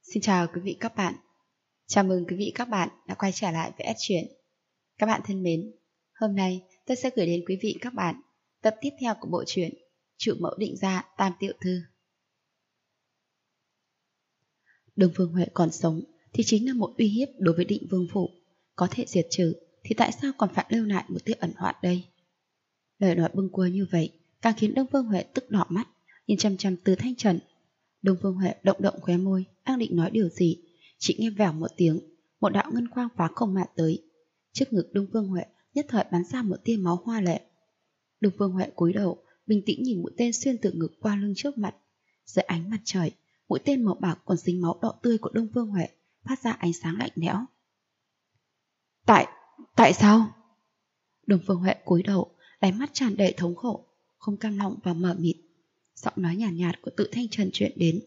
Xin chào quý vị các bạn. Chào mừng quý vị các bạn đã quay trở lại với S Truyện. Các bạn thân mến, hôm nay tôi sẽ gửi đến quý vị các bạn tập tiếp theo của bộ truyện Trụ Mẫu Định Gia Tam Tiểu Thư. Đông Phương Huệ còn sống thì chính là một uy hiếp đối với Định Vương phủ. Có thể diệt trừ thì tại sao còn phải lưu lại một tia ẩn hoạn đây? Lời nói bâng quơ như vậy càng khiến Đông Phương Huệ tức đỏ mắt, nhìn chăm chăm Từ Thanh Trần. Đông Phương Huệ động động khóe môi, đang định nói điều gì, chỉ nghe vèo một tiếng, một đạo ngân quang phá không mà tới. Trước ngực Đông Phương Huệ nhất thời bắn ra một tia máu hoa lệ. Đông Phương Huệ cúi đầu, bình tĩnh nhìn mũi tên xuyên từ ngực qua lưng trước mặt. Dưới ánh mặt trời, mũi tên màu bạc còn dính máu đỏ tươi của Đông Phương Huệ phát ra ánh sáng lạnh lẽo. Tại sao? Đông Phương Huệ cúi đầu, đáy mắt tràn đầy thống khổ, không cam lòng và mờ mịt. Giọng nói nhàn nhạt của Tự Thanh Trần truyền đến.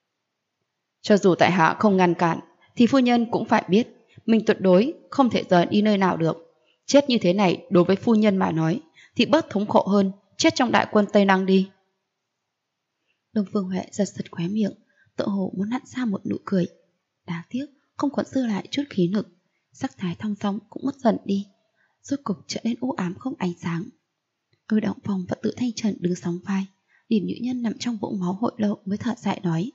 Cho dù tại hạ không ngăn cản, thì phu nhân cũng phải biết mình tuyệt đối không thể rời đi nơi nào được. Chết như thế này đối với phu nhân mà nói thì bớt thống khổ hơn chết trong đại quân Tây Năng đi. Đông Phương Huệ giật giật khóe miệng, tựa hồ muốn nặn ra một nụ cười. Đáng tiếc không còn dư lại chút khí lực, sắc thái thong dong cũng mất dần đi, rốt cục trở nên u ám không ánh sáng. Lôi Động Phong và Tự Thanh Trần đứng sóng vai, nhìn nữ nhân nằm trong vũng máu hội lộ mới thở dài nói.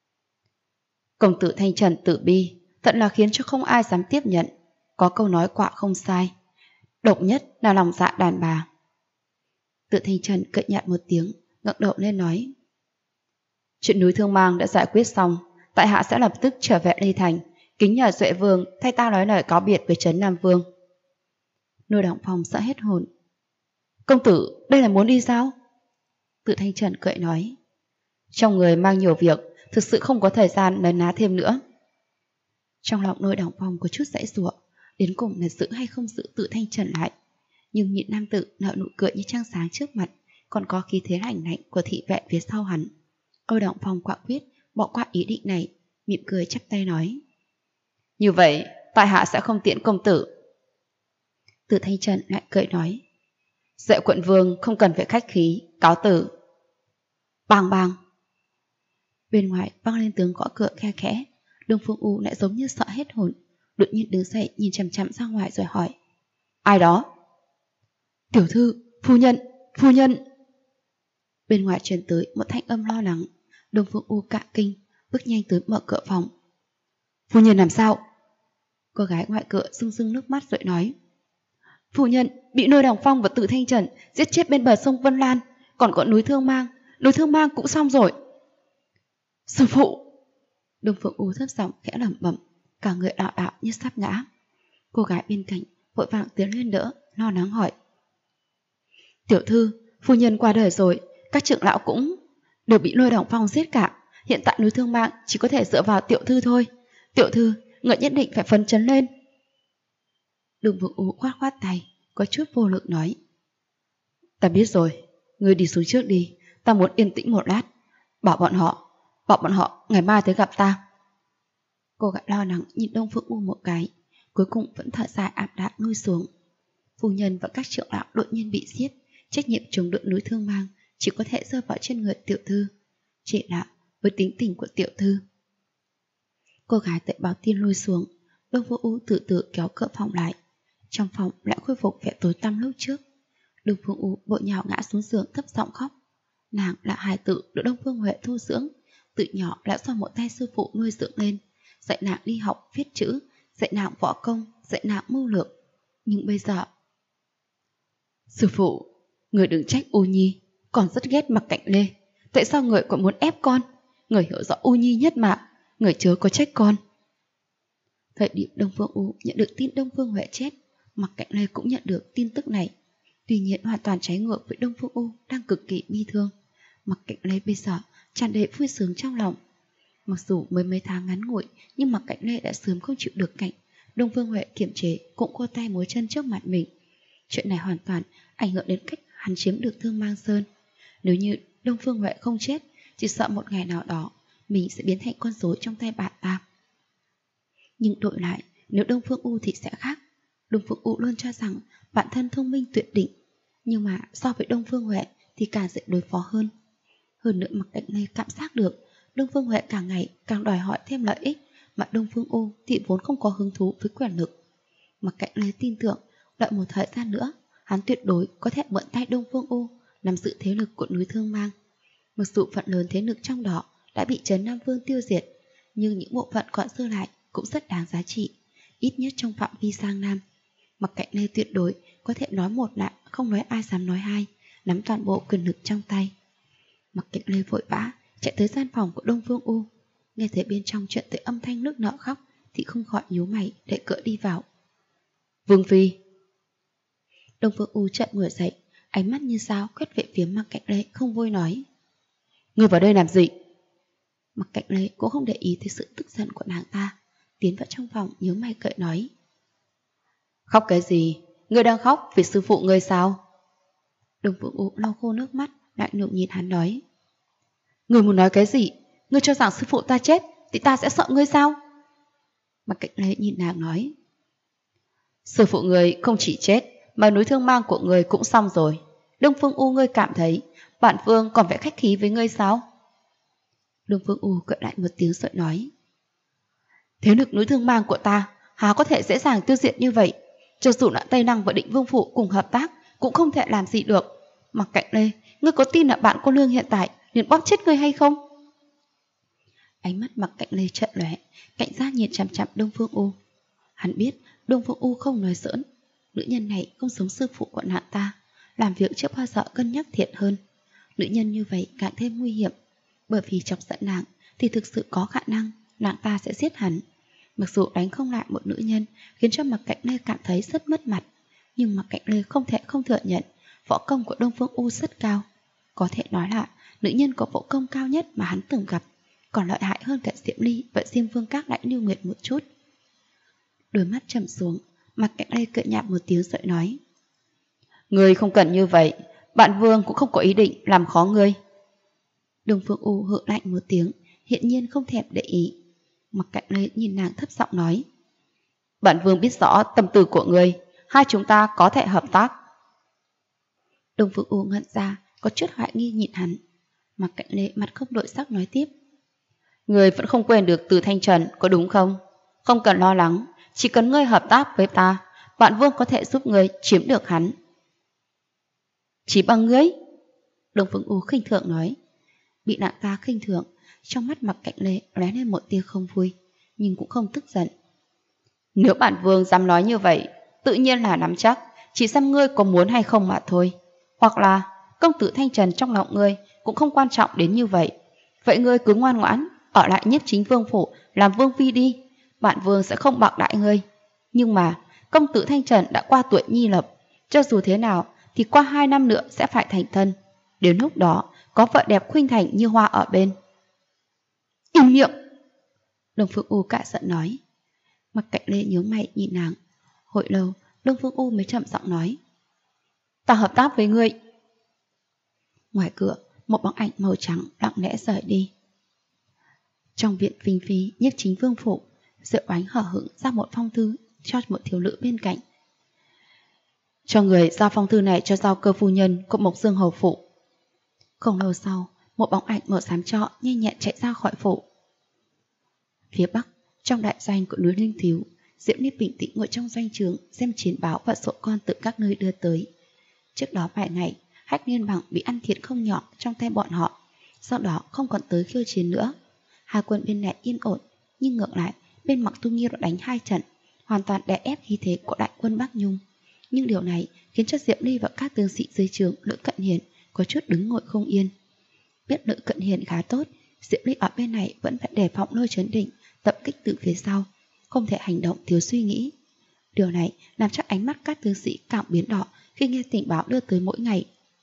Công tử Thanh Trần tử bi, thật là khiến cho không ai dám tiếp nhận. Có câu nói quả không sai, độc nhất là lòng dạ đàn bà. Tự Thanh Trần cậy nhạt một tiếng, ngẩng đầu lên nói. Chuyện núi Thương Mang đã giải quyết xong, tại hạ sẽ lập tức trở về Ly Thành, kính nhờ Duệ Vương thay ta nói lời cáo biệt với Trấn Nam Vương. Lôi Động Phong sợ hết hồn. Công tử, đây là muốn đi sao? Tự Thanh Trần cười nói. Trong người mang nhiều việc, thực sự không có thời gian nấn ná thêm nữa. Trong lòng Lôi Động Phong có chút giãy giụa, đến cùng là giữ hay không giữ Tự Thanh Trần lại. Nhưng nhịn nam tử nở nụ cười như trăng sáng trước mặt, còn có khí thế lạnh lạnh của thị vệ phía sau hắn. Lôi Động Phong quả quyết bỏ qua ý định này, mỉm cười chắp tay nói. Như vậy, tại hạ sẽ không tiễn công tử. Tự Thanh Trần lại cười nói. Duệ quận vương không cần phải khách khí, cáo từ. Bang bang. Bên ngoài vang lên tiếng gõ cửa khe khẽ. Đông Phương U lại giống như sợ hết hồn, đột nhiên đứng dậy nhìn chằm chằm ra ngoài rồi hỏi. Ai đó? Tiểu thư, phu nhân. Bên ngoài truyền tới một thanh âm lo lắng. Đông Phương U cả kinh, bước nhanh tới mở cửa phòng. Phu nhân làm sao? Cô gái ngoài cửa rưng rưng nước mắt rồi nói. Phu nhân bị Lôi Động Phong và Tự Thanh Trần giết chết bên bờ sông Vân Lan, còn có núi Thương Mang cũng xong rồi. Sư phụ! Đông Phương U thấp giọng khẽ lẩm bẩm, cả người đạo đạo như sắp ngã. Cô gái bên cạnh vội vàng tiến lên đỡ, lo lắng hỏi. Tiểu thư, phu nhân qua đời rồi, các trưởng lão cũng đều bị Lôi Động Phong giết cả. Hiện tại núi Thương Mang chỉ có thể dựa vào tiểu thư thôi. Tiểu thư, người nhất định phải phấn chấn lên. Đông Phương U khoát khoát tay, có chút vô lực nói. Ta biết rồi, ngươi đi xuống trước đi, ta muốn yên tĩnh một lát. Bảo bọn họ ngày mai tới gặp ta. Cô gái lo lắng nhìn Đông Phương U một cái, cuối cùng vẫn thở dài ảm đạm nuôi xuống. Phu nhân và các trưởng lão đột nhiên bị giết, trách nhiệm chống đỡ núi Thương Mang chỉ có thể rơi vào trên người tiểu thư. Chỉ là với tính tình của tiểu thư. Cô gái tự báo tin lui xuống. Đông Phương U từ từ kéo cửa phòng lại. Trong phòng lại khôi phục vẻ tối tăm lúc trước. Đông Phương U bội nhào ngã xuống giường thấp giọng khóc. Nàng là hài tử được Đông Phương Huệ thu dưỡng, từ nhỏ đã do một tay sư phụ nuôi dưỡng lên, dạy nàng đi học viết chữ, dạy nàng võ công, dạy nàng mưu lược. Nhưng bây giờ... Sư phụ, người đừng trách U Nhi, con rất ghét Mặc Cạnh Lê. Tại sao người còn muốn ép con? Người hiểu rõ U Nhi nhất mà, người chớ có trách con. Thời điểm Đông Phương U nhận được tin Đông Phương Huệ chết, Mặc Cạnh Lê cũng nhận được tin tức này. Tuy nhiên hoàn toàn trái ngược với Đông Phương U đang cực kỳ bi thương. Mặc Cạnh Lê bây giờ tràn đầy vui sướng trong lòng. Mặc dù mới mấy tháng ngắn ngủi, nhưng Mặc Cạnh Lê đã sớm không chịu được cảnh Đông Phương Huệ kiềm chế cũng cô tay múa chân trước mặt mình. Chuyện này hoàn toàn ảnh hưởng đến cách hắn chiếm được Thương Mang Sơn. Nếu như Đông Phương Huệ không chết, chỉ sợ một ngày nào đó mình sẽ biến thành con rối trong tay bạn ta. Nhưng đổi lại, nếu Đông Phương U thì sẽ khác. Đông Phương U luôn cho rằng bản thân thông minh tuyệt đỉnh, nhưng mà so với Đông Phương Huệ thì càng dễ đối phó hơn. Hơn nữa Mặc Cạnh Lê cảm giác được Đông Phương Huệ càng ngày càng đòi hỏi thêm lợi ích, mà Đông Phương U thì vốn không có hứng thú với quyền lực. Mặc Cạnh Lê tin tưởng, đợi một thời gian nữa, hắn tuyệt đối có thể mượn tay Đông Phương U nắm giữ thế lực của núi Thương Mang. Mặc dù phần lớn thế lực trong đó đã bị Trấn Nam Vương tiêu diệt, nhưng những bộ phận còn dư lại cũng rất đáng giá trị, ít nhất trong phạm vi Giang Nam. Mặc Cạnh Lê tuyệt đối có thể nói một lại, không nói ai dám nói hai, nắm toàn bộ quyền lực trong tay. Mặc Cạnh Lê vội vã chạy tới gian phòng của Đông Phương U, nghe thấy bên trong chuyện tới âm thanh nước nở khóc thì không khỏi nhíu mày đẩy cửa đi vào. Vương Phi. Đông Phương U chợt ngồi dậy, ánh mắt như sao quét về phía Mặc Cạnh Lê, không vui nói: Ngươi vào đây làm gì? Mặc Cạnh Lê cũng không để ý tới sự tức giận của nàng ta, tiến vào trong phòng nhíu mày cười nói: Khóc cái gì? Ngươi đang khóc vì sư phụ ngươi sao? Đông Phương U lau khô nước mắt, lạnh lùng nhìn hắn nói: Ngươi muốn nói cái gì? Ngươi cho rằng sư phụ ta chết thì ta sẽ sợ ngươi sao? Mặc Cạnh Lê nhìn nàng nói: Sư phụ ngươi không chỉ chết, mà núi Thương Mang của ngươi cũng xong rồi. Đông Phương U, ngươi cảm thấy bản vương còn phải khách khí với ngươi sao? Đông Phương U cười lại một tiếng rồi nói: Thế lực núi Thương Mang của ta há có thể dễ dàng tiêu diệt như vậy? Cho dù là Tây Năng và Định Vương Phủ cùng hợp tác cũng không thể làm gì được. Mặc Cạnh Lê, ngươi có tin là bạn cô nương hiện tại liền bóp chết ngươi hay không? Ánh mắt Mặc Cạnh Lê trợn lóe, cảnh giác nhìn chằm chằm Đông Phương U. Hắn biết Đông Phương U không nói giỡn, nữ nhân này không giống sư phụ của nàng ta, làm việc chưa bao giờ cân nhắc thiện hơn. Nữ nhân như vậy càng thêm nguy hiểm, bởi vì chọc giận nàng thì thực sự có khả năng nàng ta sẽ giết hắn. Mặc dù đánh không lại một nữ nhân khiến cho Mặc Cạnh Lê cảm thấy rất mất mặt, nhưng Mặc Cạnh Lê không thể không thừa nhận võ công của Đông Phương U rất cao. Có thể nói là nữ nhân có võ công cao nhất mà hắn từng gặp, còn lợi hại hơn cả Diệm Ly và Diêm Vương Các Đại Lưu Nguyệt một chút. Đôi mắt trầm xuống, Mặc Cạnh Lê cười nhạt một tiếng rồi nói: Ngươi không cần như vậy, bạn vương cũng không có ý định làm khó ngươi. Đông Phương U hự lạnh một tiếng, hiện nhiên không thèm để ý. Mặc Cạnh Lê nhìn nàng thấp giọng nói: Bạn vương biết rõ tâm tư của ngươi, hai chúng ta có thể hợp tác. Đông Phương U ngẩn ra, có chút hoài nghi nhìn hắn. Mặc Cạnh Lê mặt không đổi sắc nói tiếp: Ngươi vẫn không quên được Từ Thanh Trần, có đúng không? Không cần lo lắng, chỉ cần ngươi hợp tác với ta, bạn vương có thể giúp ngươi chiếm được hắn. Chỉ bằng ngươi? Đông Phương U khinh thường nói. Bị nàng ta khinh thường, trong mắt Mặc Cạnh Lê lóe lên một tia không vui, nhưng cũng không tức giận. Nếu bản vương dám nói như vậy, tự nhiên là nắm chắc, chỉ xem ngươi có muốn hay không mà thôi. Hoặc là công tử Thanh Trần trong lòng ngươi cũng không quan trọng đến như vậy. Vậy ngươi cứ ngoan ngoãn ở lại Nhiếp Chính Vương phủ làm vương phi đi, bản vương sẽ không bạc đãi ngươi. Nhưng mà công tử Thanh Trần đã qua tuổi nhi lập, cho dù thế nào thì qua 2 năm nữa sẽ phải thành thân. Đến lúc đó có vợ đẹp khuynh thành như hoa ở bên. Im miệng! Đông Phương U cả giận nói. Mặc Cạnh Lê nhớ mày nhìn nàng. Hồi lâu Đông Phương U mới chậm giọng nói: Ta hợp tác với ngươi. Ngoài cửa một bóng ảnh màu trắng lặng lẽ rời đi. Trong viện Vinh Phi Nhiếp Chính Vương phủ, Diệu Oánh hở hững ra một phong thư cho một thiếu nữ bên cạnh. Cho người giao phong thư này cho Giao Cơ phu nhân của Mộc Dương hầu phủ. Không lâu sau, một bóng ảnh màu xám trọ nhanh nhẹn chạy ra khỏi phủ. Phía bắc, trong đại doanh của núi Linh Thiếu, Diễm Ly bình tĩnh ngồi trong doanh trướng xem chiến báo và sổ con từ các nơi đưa tới. Trước đó vài ngày, Hách Liên Bằng bị ăn thiệt không nhỏ trong tay bọn họ, sau đó không còn tới khiêu chiến nữa. Hai quân bên này yên ổn, nhưng ngược lại bên Mặc Tu Nghiêu đã đánh 2 trận, hoàn toàn đè ép khí thế của đại quân Bắc Nhung. Nhưng điều này khiến cho Diễm Ly và các tướng sĩ dưới trướng Lữ Cận Hiền có chút đứng ngồi không yên. Biết Lữ Cận Hiền khá tốt, Diễm Ly ở bên này vẫn phải đề phòng Lôi Chấn Định tập kích từ phía sau, không thể hành động thiếu suy nghĩ. Điều này làm cho ánh mắt các tướng sĩ càng biến đỏ khi nghe tình báo đưa tới mỗi ngày.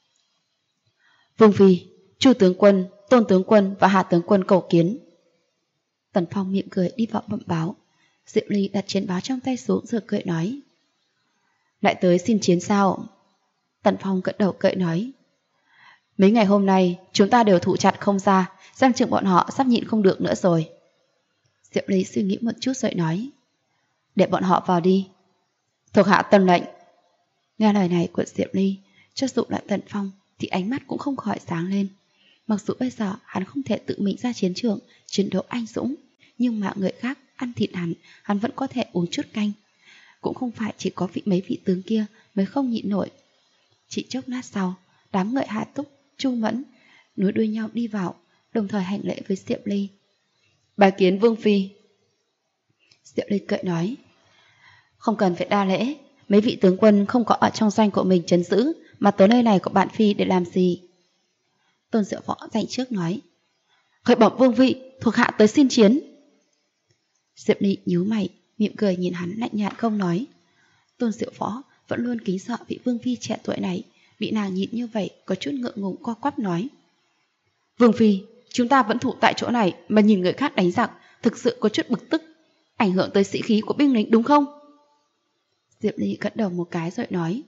Vương Phi, Chu tướng quân, Tôn tướng quân và Hạ tướng quân cầu kiến. Tần Phong miệng cười đi vào bẩm báo. Diễm Ly đặt chiến báo trong tay xuống rồi cười nói: Lại tới xin chiến sao? Tần Phong gật đầu cười nói: Mấy ngày hôm nay chúng ta đều thụ chặt không ra, xem chừng bọn họ sắp nhịn không được nữa rồi. Diễm Ly suy nghĩ một chút rồi nói: Để bọn họ vào đi. Thuộc hạ tuân lệnh. Nghe lời này của Diễm Ly, cho dù là Tần Phong thì ánh mắt cũng không khỏi sáng lên. Mặc dù bây giờ hắn không thể tự mình ra chiến trường chiến đấu anh dũng, nhưng mà người khác ăn thịt hắn vẫn có thể uống chút canh. Cũng không phải chỉ có mấy vị tướng kia mới không nhịn nổi. Chỉ chốc lát sau, đám người Hạ Túc, Chu Mẫn nối đuôi nhau đi vào, đồng thời hành lễ với Diệp Ly. Bái kiến Vương Phi. Diệp Ly cười nói, không cần phải đa lễ, mấy vị tướng quân không có ở trong doanh của mình trấn giữ, mà tới nơi này của bạn Phi để làm gì? Tôn Diệu Võ dành trước nói, khởi bẩm vương vị, thuộc hạ tới xin chiến. Diệp Ly nhíu mày, mỉm cười nhìn hắn lạnh nhạt không nói. Tôn Diệu Võ vẫn luôn kính sợ vị vương phi trẻ tuổi này, bị nàng nhìn như vậy có chút ngượng ngùng co quắp nói, Vương Phi, chúng ta vẫn thủ tại chỗ này mà nhìn người khác đánh giặc, thực sự có chút bực tức, ảnh hưởng tới sĩ khí của binh lính đúng không? Diệp Ly gật đầu một cái rồi nói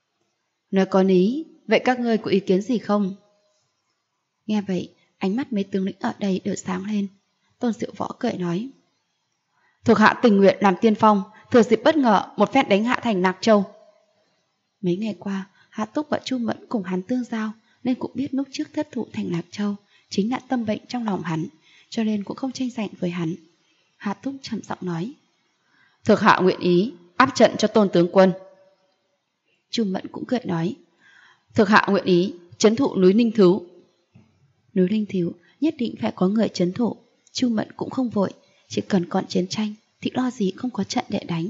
có lý, vậy các ngươi có ý kiến gì không? Nghe vậy, ánh mắt mấy tướng lĩnh ở đây đều sáng lên. Tôn Diệu Võ cười nói, thuộc hạ tình nguyện làm tiên phong, thừa dịp bất ngờ một phen đánh hạ thành Lạc Châu. Mấy ngày qua, Hạ Túc và Chu Mẫn cùng hắn tương giao, nên cũng biết lúc trước thất thủ thành Lạc Châu chính là tâm bệnh trong lòng hắn, cho nên cũng không tranh giành với hắn. Hạ Túc trầm giọng nói, thuộc hạ nguyện ý áp trận cho Tôn tướng quân. Chu Mẫn cũng cười nói, thuộc hạ nguyện ý trấn thủ núi Ninh Thứu. Núi Ninh Thứu nhất định phải có người trấn thủ. Chu Mẫn cũng không vội, chỉ cần còn chiến tranh thì lo gì không có trận để đánh.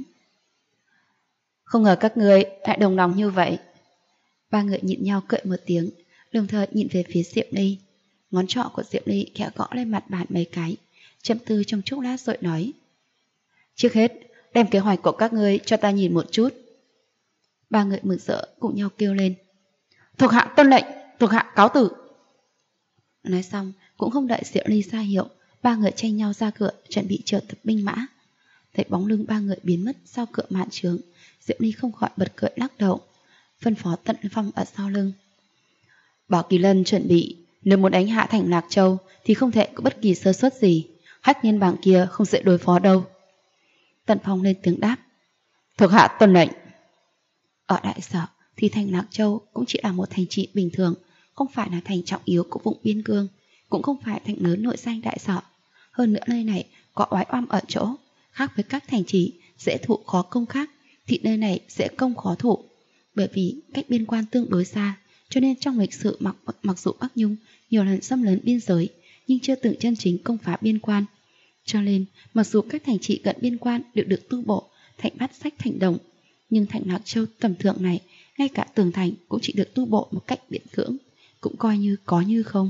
Không ngờ các người lại đồng lòng như vậy. Ba người nhìn nhau cười một tiếng, đồng thời nhìn về phía Diệp Ly. Ngón trỏ của Diệp Ly khẽ gõ lên mặt bàn mấy cái, chậm tư trong chốc lát rồi nói, trước hết đem kế hoạch của các ngươi cho ta nhìn một chút. Ba người mừng rỡ cùng nhau kêu lên, thuộc hạ tuân lệnh, thuộc hạ cáo tử. Nói xong cũng không đợi Diệp Ly ra hiệu, ba người tranh nhau ra cửa chuẩn bị triệu tập binh mã. Thấy bóng lưng ba người biến mất sau cửa mạn trướng, Diệp Ly không khỏi bật cười lắc đầu, phân phó Tận Phong ở sau lưng, bảo Kỳ Lân chuẩn bị, nếu muốn đánh hạ thành Lạc Châu thì không thể có bất kỳ sơ suất gì, Hách Nhiên Bảng kia không dễ đối phó đâu. Tận Phong lên tiếng đáp, thuộc hạ tuân lệnh. Ở Đại Sở thì thành Lạc Châu cũng chỉ là một thành trì bình thường, không phải là thành trọng yếu của vùng biên cương, cũng không phải thành lớn nội danh Đại Sở. Hơn nữa nơi này có oái oăm ở chỗ, khác với các thành trì dễ thủ khó công khác, thì nơi này dễ công khó thủ. Bởi vì cách biên quan tương đối xa, cho nên trong lịch sử mặc dù Bắc Nhung nhiều lần xâm lấn biên giới, nhưng chưa từng chân chính công phá biên quan. Cho nên, mặc dù các thành trì gần biên quan đều được tu bổ thành bát sách thành đồng, nhưng thành Lạc Châu tầm thượng này, ngay cả tường thành cũng chỉ được tu bổ một cách miễn cưỡng, cũng coi như có như không.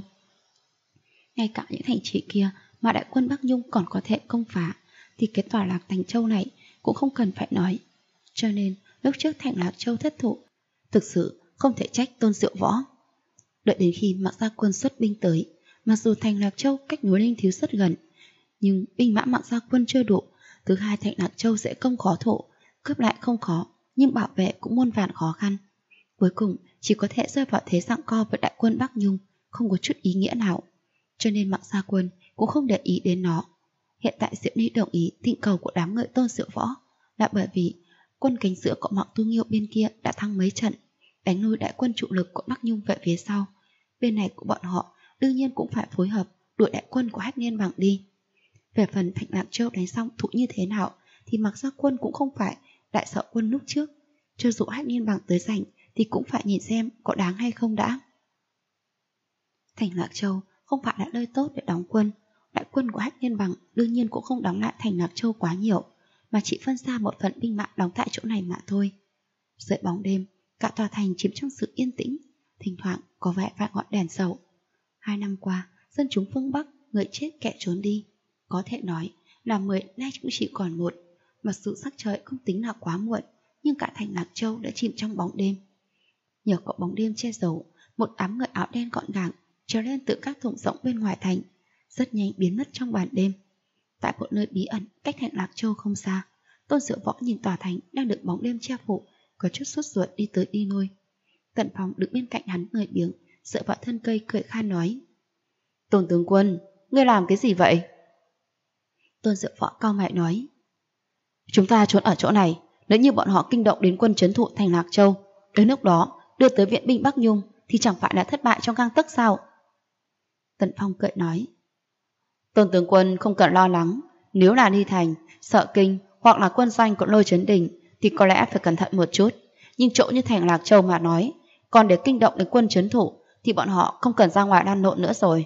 Ngay cả những thành trì kia mà đại quân Bắc Nhung còn có thể công phá, thì cái tòa Lạc Thành Châu này cũng không cần phải nói. Cho nên, lúc trước thành Lạc Châu thất thủ, thực sự không thể trách Tôn Diệu Võ. Đợi đến khi Mạc Gia Quân xuất binh tới, mặc dù thành Lạc Châu cách núi Ninh Thứu rất gần, nhưng binh mã Mạc Gia Quân chưa đủ. Thứ hai, thành Lạc Châu sẽ công khó thủ, cướp lại không khó, nhưng bảo vệ cũng muôn vàn khó khăn. Cuối cùng chỉ có thể rơi vào thế giằng co với đại quân Bắc Nhung, không có chút ý nghĩa nào. Cho nên Mạc Gia Quân cũng không để ý đến nó. Hiện tại Diệp Ly đồng ý thỉnh cầu của đám người Tôn Diệu Võ là bởi vì quân cánh giữa của Mạc Tu Nghiêu bên kia đã thắng mấy trận, đánh lui đại quân trụ lực của Bắc Nhung về phía sau. Bên này của bọn họ đương nhiên cũng phải phối hợp đuổi đại quân của Hách Niên Bảng đi. Về phần thành Lạc Châu đánh xong thủ như thế nào thì Mạc Gia Quân cũng không phải Đại Sở Quân lúc trước. Cho dù Hách Niên Bảng tới giành thì cũng phải nhìn xem có đáng hay không đã. Thành Lạc Châu không phải là nơi tốt để đóng quân. Đại quân của Hách Niên Bảng đương nhiên cũng không đóng lại thành Lạc Châu quá nhiều, mà chỉ phân ra một phần binh mã đóng tại chỗ này mà thôi. Dưới bóng đêm, cả tòa thành chìm trong sự yên tĩnh, thỉnh thoảng có vài ngọn đèn dầu. 2 năm qua, dân chúng phương Bắc người chết kẻ trốn đi, có thể nói là 10 nay cũng chỉ còn 1. Mặc dù sắc trời không tính là quá muộn, nhưng cả thành Lạc Châu đã chìm trong bóng đêm. Nhờ có bóng đêm che giấu, một đám người áo đen gọn gàng trèo lên từ các thung rỗng bên ngoài thành, rất nhanh biến mất trong màn đêm. Tại một nơi bí ẩn cách thành Lạc Châu không xa, Tôn Diệu Võ nhìn tòa thành đang được bóng đêm che phủ, có chút sốt ruột đi tới đi lui. Tận Phong đứng bên cạnh hắn lười biếng, dựa vào thân cây cười khan nói, Tôn tướng quân, ngươi làm cái gì vậy? Tôn Diệu Võ cau mày nói, chúng ta trốn ở chỗ này, nếu như bọn họ kinh động đến quân trấn thủ thành Lạc Châu, đến lúc đó đưa tới viện binh Bắc Nhung thì chẳng phải là thất bại trong gang tấc sao? Tần Phong cười nói. Tôn tướng quân không cần lo lắng, nếu là đi thành, Sợ Kinh hoặc là quân doanh của Lôi Chấn Đình thì có lẽ phải cẩn thận một chút. Nhưng chỗ như thành Lạc Châu mà nói, còn để kinh động đến quân trấn thủ thì bọn họ không cần ra ngoài lan lộn nữa rồi.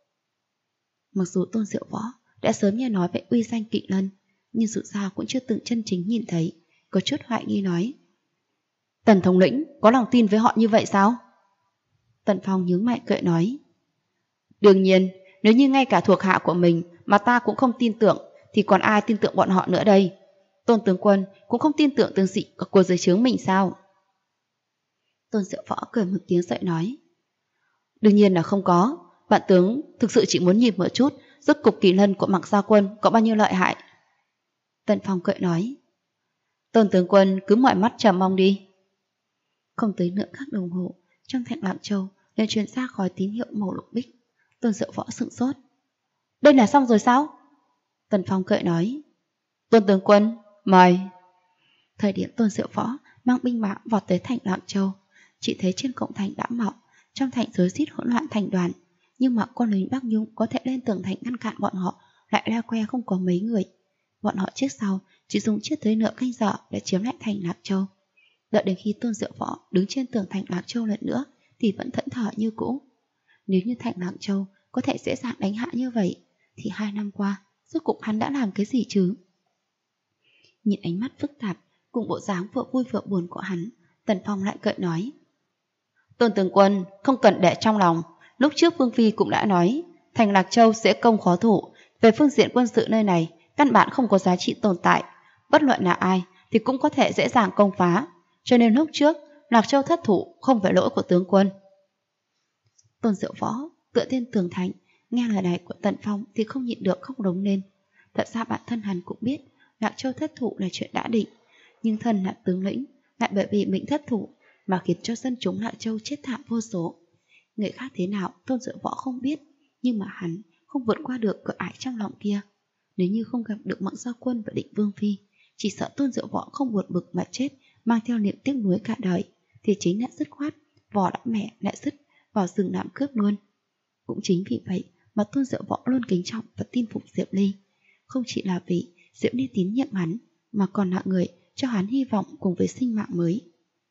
Mặc dù Tôn Diệu Võ đã sớm nghe nói về uy danh Kỵ Lân, nhưng dù sao cũng chưa từng chân chính nhìn thấy, có chút hoài nghi nói. Tần thống lĩnh có lòng tin với họ như vậy sao? Tần Phong nhướng mày cười nói. Đương nhiên, nếu như ngay cả thuộc hạ của mình mà ta cũng không tin tưởng thì còn ai tin tưởng bọn họ nữa đây? Tôn tướng quân cũng không tin tưởng tướng sĩ của dưới trướng mình sao? Tôn Diệu Võ cười một tiếng dậy nói. Đương nhiên là không có. Bạn tướng thực sự chỉ muốn nhìn một chút rốt cục Kỳ Lân của Mạc Gia Quân có bao nhiêu lợi hại. Tần Phong cười nói. Tôn tướng quân cứ mỏi mắt chờ mong đi. Không tới nửa khắc đồng hồ, trong thành Lạc Châu liền truyền ra khói tín hiệu màu lục bích. Tôn Diệu Võ sững sốt. Đây là xong rồi sao? Tần Phong cười nói. Tôn tướng quân, mời. Thời điểm Tôn Diệu Võ mang binh mã vọt tới thành Lạc Châu, chỉ thấy trên cổng thành đã mọc, trong thành rối rít hỗn loạn thành đoàn, nhưng mà quân lính Bắc Nhung có thể lên tường thành ngăn cản bọn họ lại leo que không có mấy người. Bọn họ trước sau chỉ dùng chưa tới nửa canh giờ để chiếm lại thành Lạc Châu. Đợi đến khi Tôn Diệu Võ đứng trên tường thành Lạc Châu lần nữa thì vẫn thẫn thờ như cũ. Nếu như thành Lạc Châu có thể dễ dàng đánh hạ như vậy thì 2 năm qua rốt cục hắn đã làm cái gì chứ? Nhìn ánh mắt phức tạp cùng bộ dáng vừa vui vừa buồn của hắn, Tần Phong lại cười nói. Tôn tướng quân không cần để trong lòng. Lúc trước Vương Phi cũng đã nói thành Lạc Châu sẽ công khó thủ. Về phương diện quân sự nơi này căn bản không có giá trị tồn tại. Bất luận là ai thì cũng có thể dễ dàng công phá. Cho nên lúc trước Lạc Châu thất thủ không phải lỗi của tướng quân. Tôn Diệu Võ tựa trên tường thành, nghe lời này của Tần Phong thì không nhịn được khóc rống lên. Thật ra bản thân hắn cũng biết Lạc Châu thất thủ là chuyện đã định, nhưng thân là tướng lĩnh lại bởi vì mình thất thủ mà khiến cho dân chúng Lạc Châu chết thảm vô số. Người khác thế nào Tôn Diệu Võ không biết, nhưng mà hắn không vượt qua được cửa ải trong lòng kia. Nếu như không gặp được Mạc Gia Quân và Định Vương Phi, chỉ sợ Tôn Diệu Võ không buồn bực mà chết, mang theo niềm tiếc nuối cả đời, thì chính là dứt khoát vò đã mẹ lại dứt vào rừng làm cướp luôn. Cũng chính vì vậy mà Tôn Diệu Võ luôn kính trọng và tin phục Diệp Ly, không chỉ là vì Diệp Ly tín nhiệm hắn, mà còn là người cho hắn hy vọng cùng với sinh mạng mới.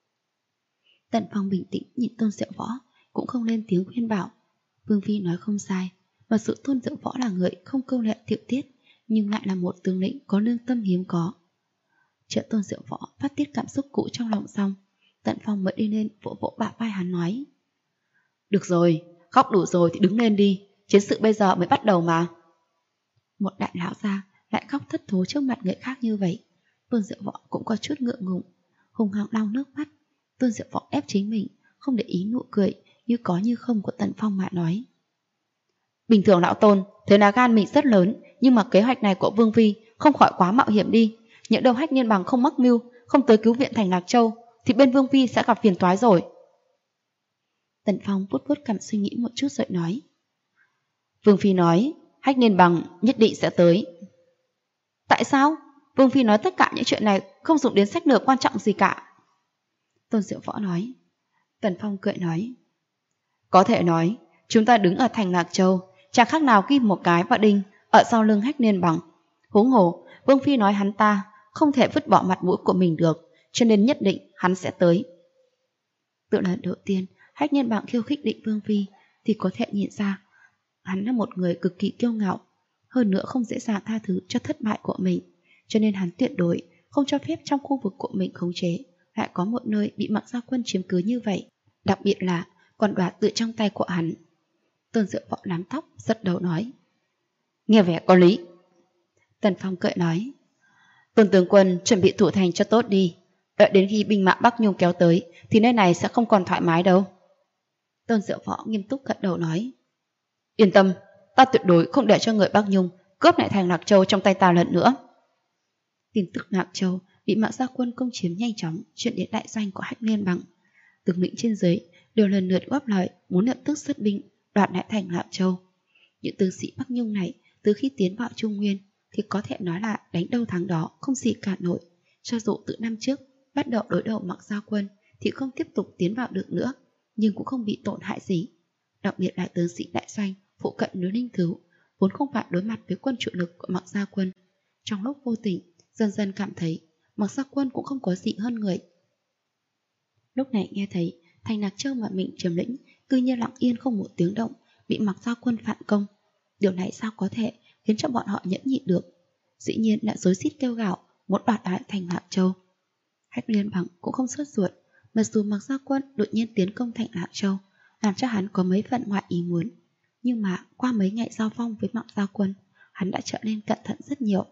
Tần Phong bình tĩnh nhìn Tôn Diệu Võ, cũng không lên tiếng khuyên bảo. Vương Phi nói không sai, mặc dù Tôn Diệu Võ là người không câu nệ tiểu tiết, nhưng lại là một tướng lĩnh có lương tâm hiếm có. Chờ Tôn Diệu Võ phát tiết cảm xúc cũ trong lòng xong, Tần Phong mới đi lên vỗ vỗ bả vai hắn nói. Được rồi, khóc đủ rồi thì đứng lên đi, chiến sự bây giờ mới bắt đầu mà. Một đại lão già lại khóc thất thố trước mặt người khác như vậy, Tôn Diệu Võ cũng có chút ngượng ngùng, hùng hăng lau nước mắt. Tôn Diệu Võ ép chính mình không để ý nụ cười như có như không của Tần Phong mà nói. Bình thường lão Tôn, thế là gan mình rất lớn, nhưng mà kế hoạch này của Vương Phi không khỏi quá mạo hiểm đi. Những đầu Hách Niên Bằng không mắc mưu, không tới cứu viện thành Lạc Châu, thì bên Vương Phi sẽ gặp phiền toái rồi. Tần Phong vuốt vuốt cằm suy nghĩ một chút rồi nói. Vương Phi nói, Hách Niên Bằng nhất định sẽ tới. Tại sao? Vương Phi nói tất cả những chuyện này không dùng đến sách lược quan trọng gì cả. Tôn Diệu Võ nói. Tần Phong cười nói. Có thể nói, chúng ta đứng ở thành Lạc Châu, chẳng khác nào ghi một cái và đinh ở sau lưng Hách Niên Bằng. Huống hồ, Vương Phi nói hắn ta không thể vứt bỏ mặt mũi của mình được, cho nên nhất định hắn sẽ tới. Từ lần đầu tiên Hách Niên Bằng khiêu khích Định Vương Phi thì có thể nhìn ra hắn là một người cực kỳ kiêu ngạo, hơn nữa không dễ dàng tha thứ cho thất bại của mình, cho nên hắn tuyệt đối không cho phép trong khu vực của mình khống chế lại có một nơi bị Mạc Gia Quân chiếm cứ như vậy, đặc biệt là còn đoạt từ trong tay của hắn. Tôn Diệu Võ nắm tóc giật đầu nói. Nghe vẻ có lý. Tần Phong cười nói. Tôn tướng quân chuẩn bị thủ thành cho tốt đi, đợi đến khi binh mã Bắc Nhung kéo tới thì nơi này sẽ không còn thoải mái đâu. Tôn Diệu Võ nghiêm túc gật đầu nói. Yên tâm, ta tuyệt đối không để cho người Bắc Nhung cướp lại thành Lạc Châu trong tay ta lần nữa. Tin tức Lạc Châu bị Mạc Gia Quân công chiếm nhanh chóng chuyển đến đại doanh của Hách Niên Bằng. Tướng lĩnh trên dưới đều lần lượt góp lời muốn lập tức xuất binh đoạt lại thành Lạc Châu. Những tướng sĩ Bắc Nhung này từ khi tiến vào Trung Nguyên thì có thể nói là đánh đâu thắng đó, không gì cản nổi. Cho dù từ năm trước bắt đầu đối đầu Mạc Gia Quân thì không tiếp tục tiến vào được nữa, nhưng cũng không bị tổn hại gì. Đặc biệt là tướng sĩ đại doanh phụ cận núi Linh Thứ, vốn không phải đối mặt với quân chủ lực của Mạc Gia Quân. Trong lúc vô tình, dần dần cảm thấy Mạc Gia Quân cũng không có gì hơn người. Lúc này nghe thấy thành Lạc Châu mà mình chiếm lĩnh cứ như lặng yên không một tiếng động, bị Mạc Gia Quân phản công. Điều này sao có thể khiến cho bọn họ nhẫn nhịn được? Dĩ nhiên đã rối rít kêu gào muốn đoạt lại thành Lạc Châu. Hách Liên Bằng cũng không sốt ruột, mặc dù Mạc Gia Quân đột nhiên tiến công thành Lạc Châu, làm cho hắn có mấy phần ngoại ý muốn. Nhưng mà qua mấy ngày giao phong với Mạc Gia Quân, hắn đã trở nên cẩn thận rất nhiều.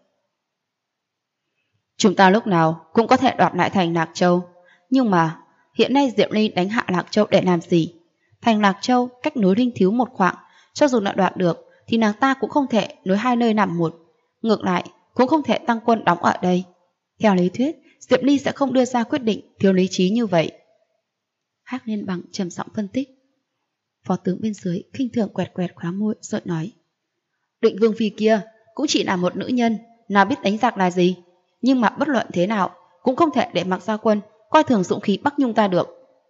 Chúng ta lúc nào cũng có thể đoạt lại thành Lạc Châu, nhưng mà hiện nay Diệp Ly đánh hạ Lạc Châu để làm gì? Thành Lạc Châu cách núi Linh Thiếu một khoảng, cho dù đã đoạt được thì nàng ta cũng không thể nối hai nơi nằm một. Ngược lại, cũng không thể tăng quân đóng ở đây. Theo lý thuyết, Diệp Ly sẽ không đưa ra quyết định thiếu lý trí như vậy. Hách Liên Bằng trầm giọng phân tích. Phó tướng bên dưới khinh thường quẹt quẹt khóe môi rồi nói: Định Vương Phi kia cũng chỉ là một nữ nhân, nào biết đánh giặc là gì. Nhưng mà bất luận thế nào cũng không thể để Mạc Gia Quân coi thường dũng khí Bắc Nhung ta được.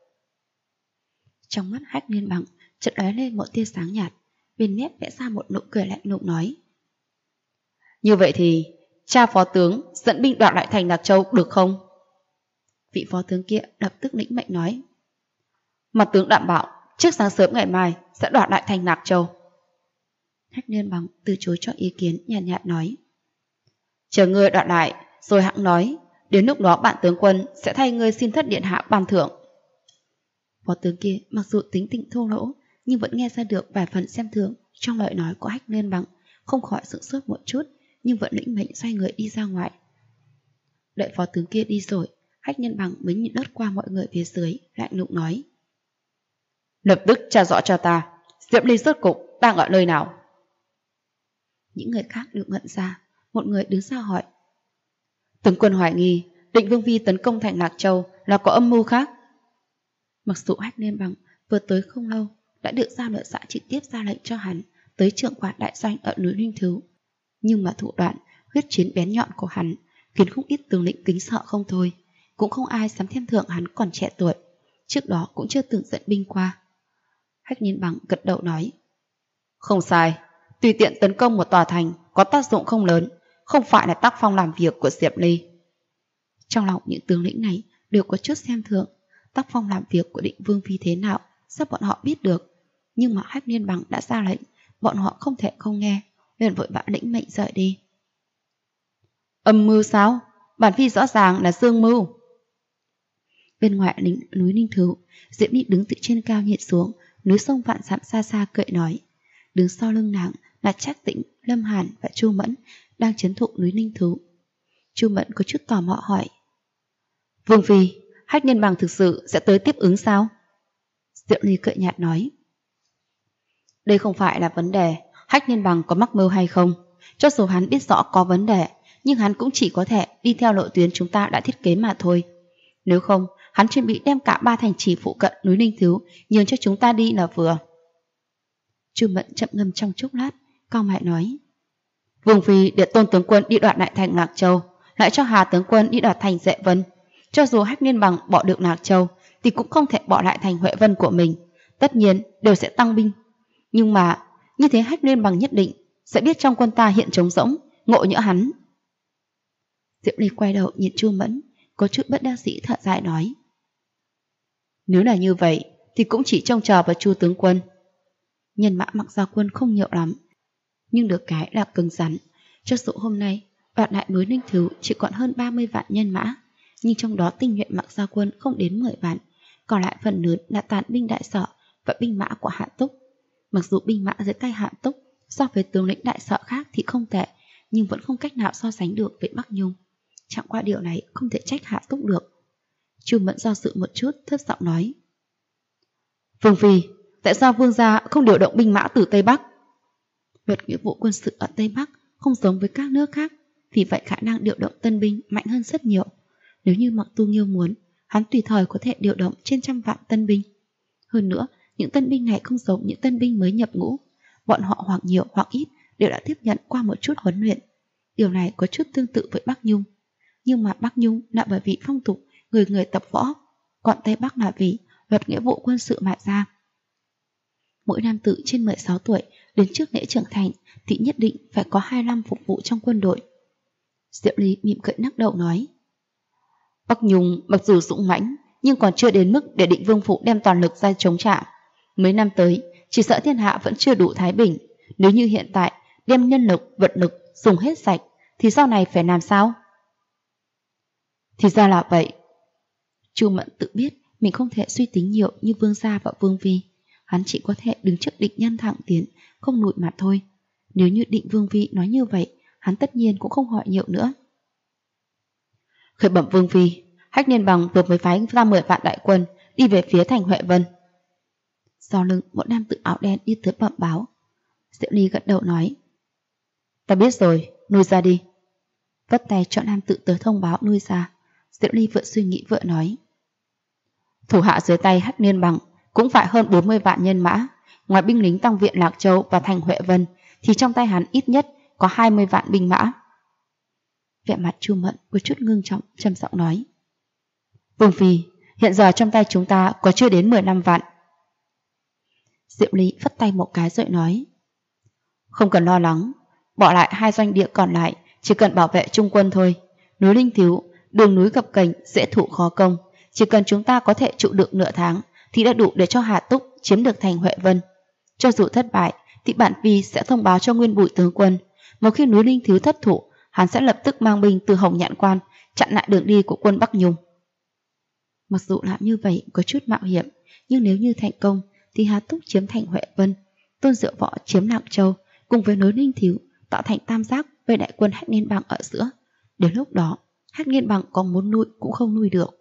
Trong mắt Hách Liên Bằng chợt lóe lên một tia sáng nhạt, bên mép vẽ ra một nụ cười lạnh lùng nói: Như vậy thì cha phó tướng dẫn binh đoạt lại thành Lạc Châu được không? Vị phó tướng kia lập tức lĩnh mệnh nói: Mặt tướng đảm bảo trước sáng sớm ngày mai sẽ đoạt lại thành Lạc Châu. Hách Liên Bằng từ chối cho ý kiến, nhàn nhạt nói: Chờ ngươi đoạt lại rồi hẵng nói, đến lúc đó bản tướng quân sẽ thay ngươi xin thất điện hạ ban thưởng. Phó tướng kia mặc dù tính tình thô lỗ nhưng vẫn nghe ra được vài phần xem thường trong lời nói của Hách Liên Bằng, không khỏi sửng sốt một chút nhưng vẫn lĩnh mệnh xoay người đi ra ngoài. Đợi phó tướng kia đi rồi, Hách Liên Bằng mới nhìn lướt qua mọi người phía dưới, lạnh lùng nói: Lập tức tra rõ cho ta, Diệp Ly rốt cục đang ở nơi nào? Những người khác được ngẩn ra, một người đứng ra hỏi: Tướng quân hoài nghi Định Vương Phi tấn công thành Lạc Châu là có âm mưu khác. Mặc dù Hách Liên Bằng vừa tới không lâu đã được Giao Lợi Xã trực tiếp ra lệnh cho hắn tới trưởng quản đại doanh ở núi Linh Thứ, nhưng mà thủ đoạn huyết chiến bén nhọn của hắn khiến không ít tướng lĩnh kính sợ không thôi, cũng không ai dám thêm thưởng hắn còn trẻ tuổi, trước đó cũng chưa từng dẫn binh qua. Hách Liên Bằng gật đầu nói: Không sai, tùy tiện tấn công một tòa thành có tác dụng không lớn, không phải là tác phong làm việc của Diệp Ly. Trong lòng những tướng lĩnh này đều có chút xem thường, tác phong làm việc của Định Vương Phi thế nào sao bọn họ biết được, nhưng mà Hách Liên Bằng đã ra lệnh, bọn họ không thể không nghe, liền vội vã lĩnh mệnh rời đi. Âm mưu sao? Bản Phi rõ ràng là dương mưu. Bên ngoài núi Ninh Thứ, Diệp Ly đứng từ trên cao nhìn xuống núi sông vạn dặm xa xa cười nói. Đứng sau lưng nàng là Trác Tĩnh, Lâm Hàn và Chu Mẫn đang trấn thủ núi Ninh Thứ. Chu Mẫn có chút tò mò hỏi: Vương Phi, Hách Liên Bằng thực sự sẽ tới tiếp ứng sao? Diệp Ly cười nhạt nói: Đây không phải là vấn đề Hách Liên Bằng có mắc mưu hay không. Cho dù hắn biết rõ có vấn đề, nhưng hắn cũng chỉ có thể đi theo lộ tuyến chúng ta đã thiết kế mà thôi. Nếu không, hắn chuẩn bị đem cả 3 thành trì phụ cận núi Ninh Thứ nhường cho chúng ta đi là vừa. Chu Mẫn chậm ngâm trong chốc lát, cau mày nói: Vương Phi để Tôn tướng quân đi đoạt lại thành Lạc Châu, lại cho Hà tướng quân đi đoạt thành Duệ Vân. Cho dù Hách Liên Bằng bỏ được Lạc Châu thì cũng không thể bỏ lại thành Huệ Vân của mình, tất nhiên đều sẽ tăng binh. Nhưng mà như thế Hách Liên Bằng nhất định sẽ biết trong quân ta hiện trống rỗng, ngộ nhỡ hắn. Diệp Ly quay đầu nhìn Chu Mẫn, có chút bất đắc dĩ thở dài nói: Nếu là như vậy thì cũng chỉ trông chờ vào Chu tướng quân. Nhân mã Mạc Gia Quân không nhiều lắm, nhưng được cái là cứng rắn. Cho dù hôm nay đoạt lại núi Ninh Thứ chỉ còn hơn 30 vạn nhân mã, nhưng trong đó tinh nhuệ Mạc Gia Quân không đến 10 vạn, còn lại phần lớn là tàn binh đại sở và binh mã của Hạ Túc. Mặc dù binh mã dưới tay Hạ Túc so với tướng lĩnh đại sở khác thì không tệ, nhưng vẫn không cách nào so sánh được với Bắc Nhung. Chẳng qua điều này không thể trách Hạ Túc được. Chu Mẫn do dự một chút, thấp giọng nói: Vương Phi, tại sao vương gia không điều động binh mã từ Tây Bắc? Luật nghĩa vụ quân sự ở Tây Bắc không giống với các nước khác, vì vậy khả năng điều động tân binh mạnh hơn rất nhiều. Nếu như Mạc Tu Nghiêu muốn, hắn tùy thời có thể điều động trên 100 vạn tân binh. Hơn nữa, những tân binh này không giống những tân binh mới nhập ngũ, bọn họ hoặc nhiều hoặc ít đều đã tiếp nhận qua một chút huấn luyện. Điều này có chút tương tự với Bắc Nhung, nhưng mà Bắc Nhung là bởi vì phong tục người người tập võ, còn Tây Bắc là vì luật nghĩa vụ quân sự mà ra. Mỗi nam tử trên 16 tuổi đến trước lễ trưởng thành thì nhất định phải có 2 năm phục vụ trong quân đội. Diệu Ly mỉm cười lắc đầu nói, Bắc Nhung mặc dù dũng mãnh nhưng còn chưa đến mức để Định Vương Phụ đem toàn lực ra chống trả. Mấy năm tới, chỉ sợ thiên hạ vẫn chưa đủ thái bình. Nếu như hiện tại đem nhân lực, vật lực dùng hết sạch, thì sau này phải làm sao? Thì ra là vậy. Chu Mẫn tự biết mình không thể suy tính nhiều như Vương gia và Vương Vi. Hắn chỉ có thể đứng trước địch nhân thẳng tiến, không lùi mặt thôi. Nếu như Định Vương Vi nói như vậy, hắn tất nhiên cũng không hỏi nhiều nữa. Khởi bẩm Vương Vi, Hách Liên Bằng vừa mới phái ra 10 vạn đại quân đi về phía thành Huệ Vân. Sau lưng một nam tử áo đen đi tới bẩm báo. Diệu Ly gật đầu nói, ta biết rồi, nuôi ra đi. Vất tay cho nam tử tới thông báo nuôi ra. Diệu Ly vừa suy nghĩ vừa nói, thủ hạ dưới tay Hách Liên Bằng cũng phải hơn 40 vạn nhân mã. Ngoài binh lính tăng viện Lạc Châu và thành Huệ Vân thì trong tay hắn ít nhất có 20 vạn binh mã. Vẻ mặt Chu Mẫn có chút ngưng trọng, trầm giọng nói, Vương Phi, hiện giờ trong tay chúng ta có chưa đến 15 vạn. Diệu Ly vất tay một cái rồi nói, không cần lo lắng, bỏ lại 2 doanh địa còn lại, chỉ cần bảo vệ trung quân thôi. Núi Linh Thiếu, đường núi gập ghềnh, dễ thủ khó công, chỉ cần chúng ta có thể trụ được nửa tháng thì đã đủ để cho Hà Túc chiếm được thành Huệ Vân. Cho dù thất bại thì bản Phi sẽ thông báo cho Nguyên Bùi tướng quân. Một khi núi Linh Thiếu thất thủ, hắn sẽ lập tức mang binh từ Hồng Nhạn Quan chặn lại đường đi của quân Bắc Nhung. Mặc dù làm như vậy có chút mạo hiểm, nhưng nếu như thành công thì Hà Túc chiếm thành Huệ Vân, Tôn Diệu Võ chiếm Lạng Châu, cùng với núi Linh Thiếu tạo thành tam giác với đại quân Hách Liên Bằng ở giữa. Đến lúc đó, Hách Liên Bằng có muốn nuôi cũng không nuôi được.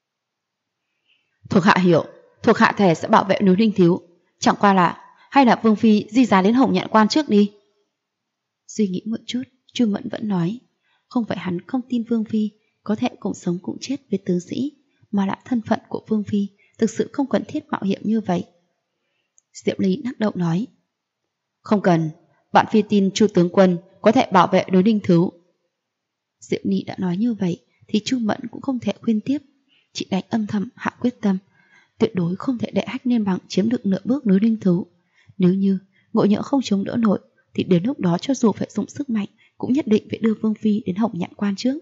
Thuộc hạ hiểu, thuộc hạ thề sẽ bảo vệ núi Linh Thiếu. Chẳng qua là, hay là Vương Phi di giá đến Hồng Nhạn Quan trước đi. Suy nghĩ một chút, Chu Mẫn vẫn nói, không phải hắn không tin Vương Phi có thể cùng sống cùng chết với tướng sĩ, mà là thân phận của Vương Phi thực sự không cần thiết mạo hiểm như vậy. Diệu Ly lắc đầu nói, không cần, bạn Phi tin Chu tướng quân có thể bảo vệ núi Linh Thiếu. Diệu Ly đã nói như vậy thì Chu Mẫn cũng không thể khuyên tiếp, chỉ đánh âm thầm hạ quyết tâm, tuyệt đối không thể để Hách Liên Bằng chiếm được nửa bước núi Linh Thiếu. Nếu như ngộ nhỡ không chống đỡ nổi thì đến lúc đó cho dù phải dùng sức mạnh cũng nhất định phải đưa Vương Phi đến Hồng Nhạn Quan trước.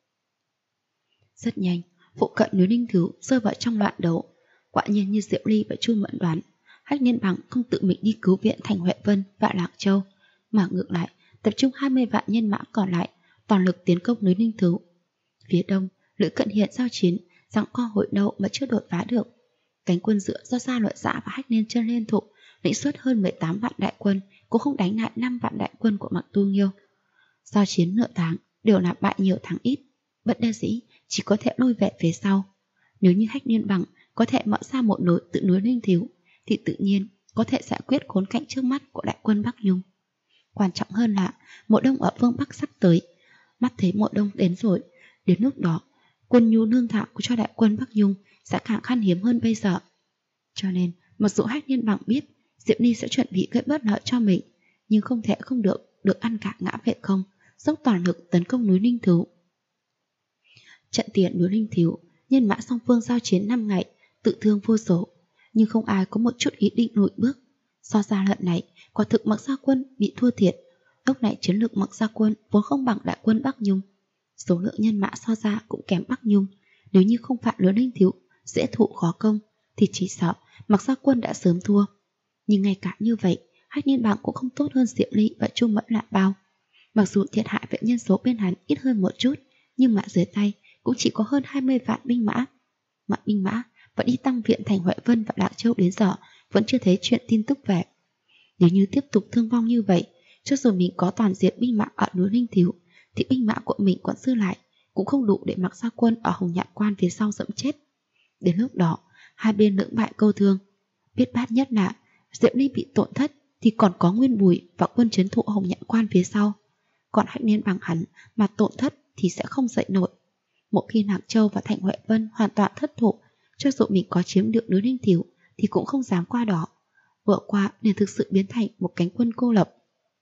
Rất nhanh, phụ cận núi Linh Thiếu rơi vào trong loạn đấu. Quả nhiên như Diệu Ly và Chu Mẫn đoán, Hách Liên Bằng không tự mình đi cứu viện thành Huệ Vân và Lạc Châu, mà ngược lại tập trung 20 vạn nhân mã còn lại toàn lực tiến công núi Linh Thiếu. Phía đông, Lữ Cận Hiện giao chiến giằng co hồi lâu mà chưa đột phá được. Cánh quân dựa do Gia Luật Dạ và Hách Liên Chân liên thủ lĩnh xuất hơn 18 vạn đại quân cũng không đánh lại 5 vạn đại quân của Mạc Tu Nghiêu. Giao chiến nửa tháng đều là bại nhiều thắng ít, bất đắc dĩ chỉ có thể lui về phía sau. Nếu như Hách Liên Bằng có thể mở ra một lối tự núi Linh Thiếu thì tự nhiên có thể giải quyết khốn cảnh trước mắt của đại quân Bắc Nhung. Quan trọng hơn là mùa đông ở phương Bắc sắp tới, mắt thấy mùa đông đến rồi, đến lúc đó quân nhu lương thảo của cho đại quân Bắc Nhung sẽ càng khan hiếm hơn bây giờ. Cho nên mặc dù Hách Liên Bằng biết Diệu Ly sẽ chuẩn bị gây bất lợi cho mình, nhưng không thể không được ăn cả ngã về không, dốc toàn lực tấn công núi Linh Thiếu. Trận tiền núi Linh Thiếu, nhân mã song phương giao chiến 5 ngày, tự thương vô số, nhưng không ai có một chút ý định lùi bước. So ra lần này, quả thực Mạc Gia Quân bị thua thiệt. Lúc này chiến lược Mạc Gia Quân vốn không bằng đại quân Bắc Nhung, số lượng nhân mã so ra cũng kém Bắc Nhung. Nếu như không phải núi Linh Thiếu dễ thụ khó công, thì chỉ sợ Mạc Gia Quân đã sớm thua. Nhưng ngay cả như vậy, Hách Liên Bằng cũng không tốt hơn Diệu Ly và Chu Mẫn là bao. Mặc dù thiệt hại về nhân số bên hắn ít hơn một chút, nhưng mà dưới tay cũng chỉ có hơn 20 vạn binh mã. Mà binh mã vẫn đi tăng viện thành Huệ Vân và Lạc Châu đến giờ vẫn chưa thấy chuyện tin tức về. Nếu như tiếp tục thương vong như vậy, cho dù mình có toàn diện binh mã ở núi Linh Thiếu, thì binh mã của mình còn dư lại cũng không đủ để Mạc Gia Quân ở Hồng Nhạn Quan phía sau dẫm chết. Đến lúc đó, hai bên lưỡng bại câu thương. Biết bát nhất là Diệu Ly bị tổn thất thì còn có Nguyên Bùi và quân trấn thủ Hồng Nhạn Quan phía sau. Còn Hách Liên Bằng hắn mà tổn thất thì sẽ không dậy nổi. Một khi Lạc Châu và thành Huệ Vân hoàn toàn thất thủ, cho dù mình có chiếm được núi Linh Thiếu thì cũng không dám qua đó. Vừa qua liền thực sự biến thành một cánh quân cô lập.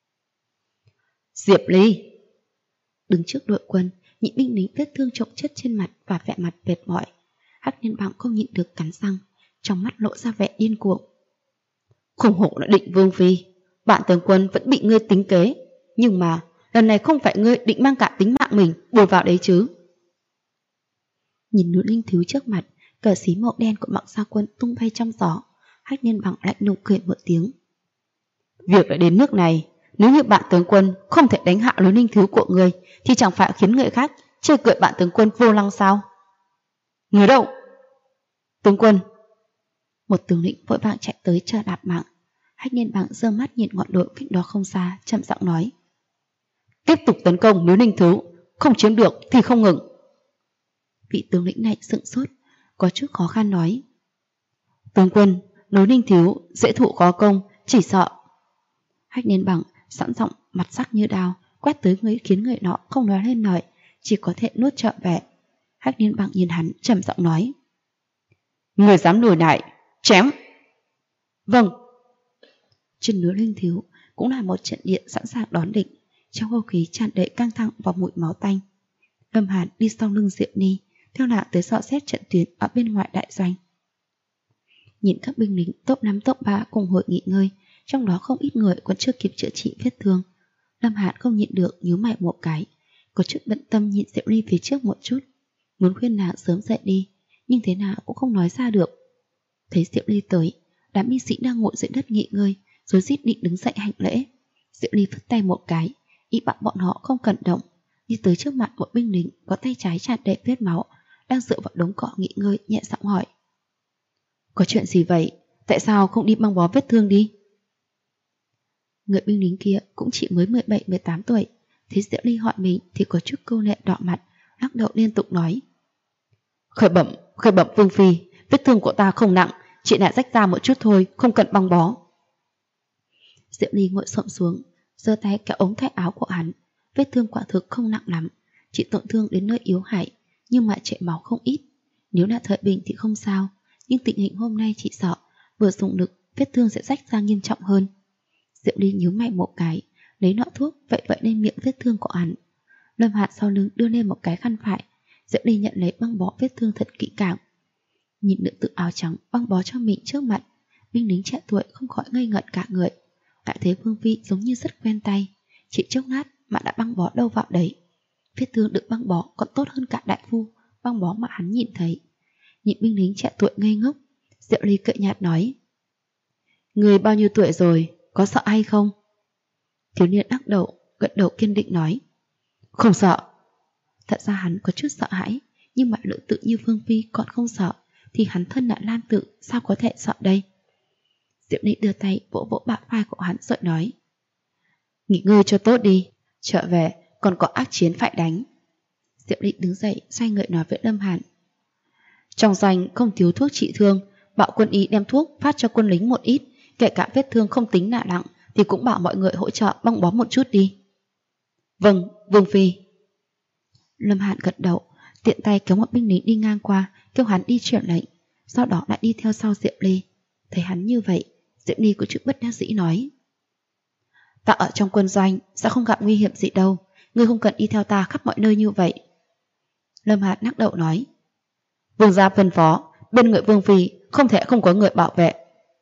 Diệp Ly đứng trước đội quân, nhị binh lính vết thương chồng chất trên mặt và vẻ mặt mệt mỏi. Hách Liên Bằng không nhịn được cắn răng, trong mắt lộ ra vẻ điên cuồng. Khủng hộ là Định Vương Phi, Vạn tướng quân vẫn bị ngươi tính kế. Nhưng mà lần này không phải ngươi định mang cả tính mạng mình bồi vào đấy chứ? Nhìn nữ linh thiếu trước mặt, cờ xí màu đen của Mạc Gia Quân tung bay trong gió. Hách Liên Bằng lạnh lùng cười một tiếng. Việc đã đến nước này, nếu như bạn tướng quân không thể đánh hạ núi linh thiếu của ngươi, thì chẳng phải khiến người khác chê cười bạn tướng quân vô lăng sao? Người đâu? Tướng quân! Một tướng lĩnh vội vàng chạy tới chờ đạp mạng. Hách Liên Bằng giơ mắt nhìn ngọn đồi cách đó không xa, chậm giọng nói. Tiếp tục tấn công núi linh thiếu, không chiếm được thì không ngừng. Vị tướng lĩnh này sững sốt, có chút khó khăn nói. Tướng quân, núi linh thiếu dễ thụ khó công, chỉ sợ. Hách Liên Bằng sẵn giọng mặt sắc như đao, quét tới người khiến người nọ không nói lên lời, chỉ có thể nuốt trọn vẻ. Hách Liên Bằng nhìn hắn trầm giọng nói. Người dám lùi lại, chém. Vâng. Trên núi linh thiếu cũng là một trận địa sẵn sàng đón địch, trong không khí tràn đầy căng thẳng và mùi máu tanh. Lâm Hàn đi sau lưng Diệu Ni, theo nàng tới dò xét trận tuyến ở bên ngoài đại doanh. Nhìn các binh lính top 5 top 3 cùng hội nghỉ ngơi, trong đó không ít người còn chưa kịp chữa trị vết thương. Lâm Hàn không nhịn được nhíu mày một cái, có chút bận tâm nhìn Diệu Ni phía trước một chút, muốn khuyên nàng sớm dậy đi, nhưng thế nào cũng không nói ra được. Thấy Diệu Ni tới, đám binh sĩ đang ngồi dưới đất nghỉ ngơi, rồi rít định đứng dậy hành lễ. Diệu Ni phất tay một cái, ý bảo bọn họ không cần động, đi tới trước mặt một binh lính có tay trái tràn đầy vết máu, đang dựa vào đống cỏ nghỉ ngơi, nhẹ giọng hỏi. Có chuyện gì vậy? Tại sao không đi băng bó vết thương đi? Người binh lính kia cũng chỉ mới 17-18 tuổi, thấy Diệu Ni hỏi mình thì có chút câu nệ đỏ mặt, lắc đầu liên tục nói. Khởi bẩm Vương Phi, vết thương của ta không nặng, chỉ là rách ra một chút thôi, không cần băng bó. Diệu Ni ngồi xổm xuống, giơ tay kéo ống tay áo của hắn. Vết thương quả thực không nặng lắm, chỉ tổn thương đến nơi yếu hại, nhưng mà chảy máu không ít. Nếu là thời bình thì không sao, nhưng tình hình hôm nay chị sợ vừa dùng lực vết thương sẽ rách ra nghiêm trọng hơn. Diệu Ni nhíu mày một cái, lấy nọ thuốc vậy lên miệng vết thương của hắn. Lâm Hàn sau lưng đưa lên một cái khăn vải, Diệu Ni nhận lấy băng bó vết thương thật kỹ càng. Nhìn nữ tử áo trắng băng bó cho mình trước mặt, binh lính trẻ tuổi không khỏi ngây ngẩn cả người. Lại thấy Vương Phi giống như rất quen tay, chỉ chốc lát mà đã băng bó đâu vào đấy. Vết thương được băng bó còn tốt hơn cả đại phu băng bó mà hắn nhìn thấy. Nhìn binh lính trẻ tuổi ngây ngốc, Diệu Ni cợt nhạt nói. Người bao nhiêu tuổi rồi, có sợ hay không? Thiếu niên lắc đầu, gật đầu kiên định nói. Không sợ. Thật ra hắn có chút sợ hãi, nhưng mà nữ tử như Vương Phi còn không sợ, thì hắn thân là Lan Tự sao có thể sợ đây? Diệu Ni đưa tay vỗ vỗ bả vai của hắn rồi nói. Nghỉ ngơi cho tốt đi, trở về còn có ác chiến phải đánh. Diệu Ni đứng dậy xoay người nói với Lâm Hàn. Trong doanh không thiếu thuốc trị thương, bảo quân y đem thuốc phát cho quân lính một ít, kể cả vết thương không tính là nặng thì cũng bảo mọi người hỗ trợ băng bó một chút đi. Vâng, Vương Phi. Lâm Hàn gật đầu, tiện tay kéo một binh lính đi ngang qua, kêu hắn đi truyền lệnh, sau đó lại đi theo sau Diệu Ni. Thấy hắn như vậy, Diệu Ni có chút bất đắc dĩ nói. Ta ở trong quân doanh sẽ không gặp nguy hiểm gì đâu, ngươi không cần đi theo ta khắp mọi nơi như vậy. Lâm Hàn lắc đầu nói. Vương gia phân phó, bên người Vương Phi không thể không có người bảo vệ.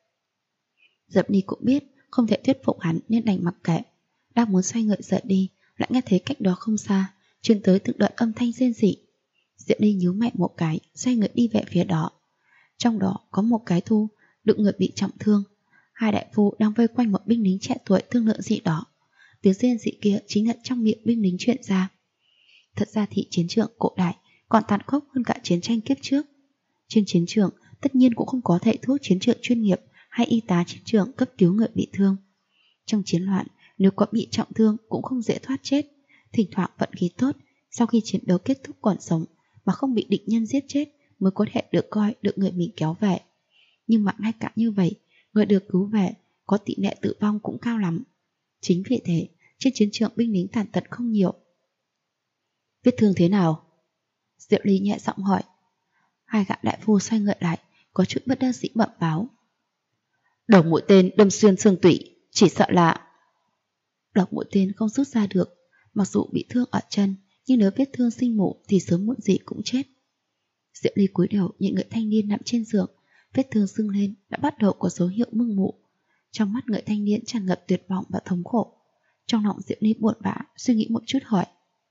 Diệu Ni cũng biết không thể thuyết phục hắn nên đành mặc kệ, đang muốn xoay người rời đi, lại nghe thấy cách đó không xa truyền tới từng đoạn âm thanh rên rỉ. Diệu Ni nhíu mày một cái, xoay người đi về phía đó. Trong đó có một cái thu đựng người bị trọng thương. Hai đại phu đang vây quanh một binh lính trẻ tuổi thương lượng gì đó. Tiếng rên rỉ kia chính là trong miệng binh lính truyền ra. Thật ra thì chiến trường cổ đại còn tàn khốc hơn cả chiến tranh kiếp trước. Trên chiến trường tất nhiên cũng không có thầy thuốc chiến trường chuyên nghiệp hay y tá chiến trường cấp cứu người bị thương. Trong chiến loạn, nếu có bị trọng thương cũng không dễ thoát chết. Thỉnh thoảng vận khí tốt, sau khi chiến đấu kết thúc còn sống mà không bị địch nhân giết chết mới có thể được coi được người mình kéo về. Nhưng mà ngay cả như vậy, người được cứu về có tỷ lệ tử vong cũng cao lắm. Chính vì thế, trên chiến trường binh lính tàn tật không nhiều. Vết thương thế nào? Diệu Ni nhẹ giọng hỏi. Hai gã đại phu xoay người lại, có chút bất đắc dĩ bẩm báo. Đầu mũi tên đâm xuyên xương tủy, chỉ sợ là... Đầu mũi tên không rút ra được, mặc dù bị thương ở chân, nhưng nếu vết thương sinh mủ thì sớm muộn gì cũng chết. Diệu Ni cúi đầu nhìn người thanh niên nằm trên giường, vết thương sưng lên đã bắt đầu có dấu hiệu mưng mủ. Trong mắt người thanh niên tràn ngập tuyệt vọng và thống khổ. Trong lòng Diệu Ly buồn bã, suy nghĩ một chút hỏi: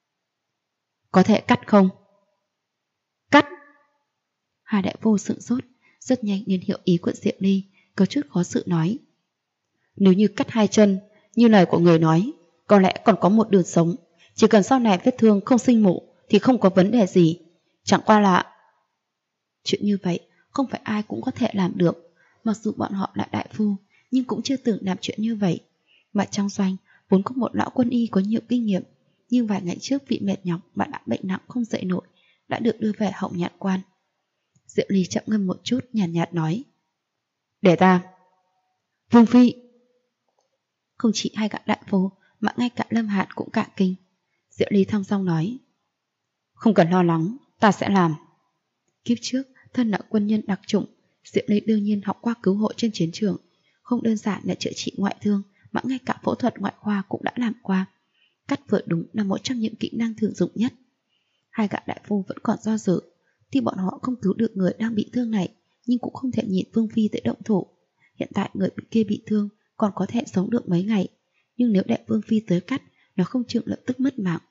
có thể cắt không? Cắt! Hai đại phu sửng sốt, rất nhanh liền hiểu ý của Diệu Ly, có chút khó xử nói: nếu như cắt 2 chân, như lời của người nói, có lẽ còn có một đường sống. Chỉ cần sau này vết thương không sinh mủ thì không có vấn đề gì. Chẳng qua là... chuyện như vậy không phải ai cũng có thể làm được. Mặc dù bọn họ là đại phu, nhưng cũng chưa từng làm chuyện như vậy. Mà trong doanh vốn có một lão quân y có nhiều kinh nghiệm, nhưng vài ngày trước vì mệt nhọc mà đã bệnh nặng không dậy nổi, đã được đưa về Hậu Nhạn Quan. Diệu Ly chậm ngâm một chút, nhàn nhạt nói: để ta. Vương phi! Không chỉ hai gã đại phu mà ngay cả Lâm Hàn cũng cả kinh. Diệu Ly thong dong nói: không cần lo lắng, ta sẽ làm. Kiếp trước thân là quân nhân đặc chủng, Diệu Ly đương nhiên học qua cứu hộ trên chiến trường, không đơn giản là chữa trị ngoại thương mà ngay cả phẫu thuật ngoại khoa cũng đã làm qua. Cắt vừa đúng là một trong những kỹ năng thường dụng nhất. Hai gã đại phu vẫn còn do dự, thì bọn họ không cứu được người đang bị thương này, nhưng cũng không thể nhìn Vương phi tới động thủ. Hiện tại người kia bị thương còn có thể sống được mấy ngày, nhưng nếu để Vương phi tới cắt, nó không chừng lập tức mất mạng.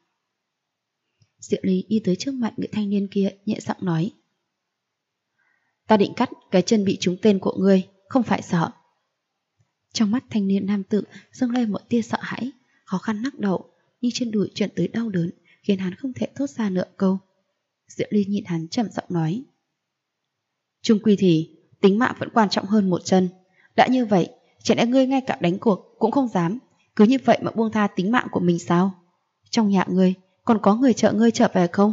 Diệu Ly đi tới trước mặt người thanh niên kia, nhẹ giọng nói: ta định cắt cái chân bị trúng tên của ngươi, không phải sợ. Trong mắt thanh niên nam tử dâng lên một tia sợ hãi, khó khăn lắc đầu, nhưng trên đùi chuyển tới đau đớn, khiến hắn không thể thốt ra nửa câu. Diệu Ly nhìn hắn trầm giọng nói: chung quy thì tính mạng vẫn quan trọng hơn một chân. Đã như vậy, chẳng lẽ ngươi ngay cả đánh cuộc cũng không dám, cứ như vậy mà buông tha tính mạng của mình sao? Trong nhà ngươi còn có người trợ ngươi trở về không?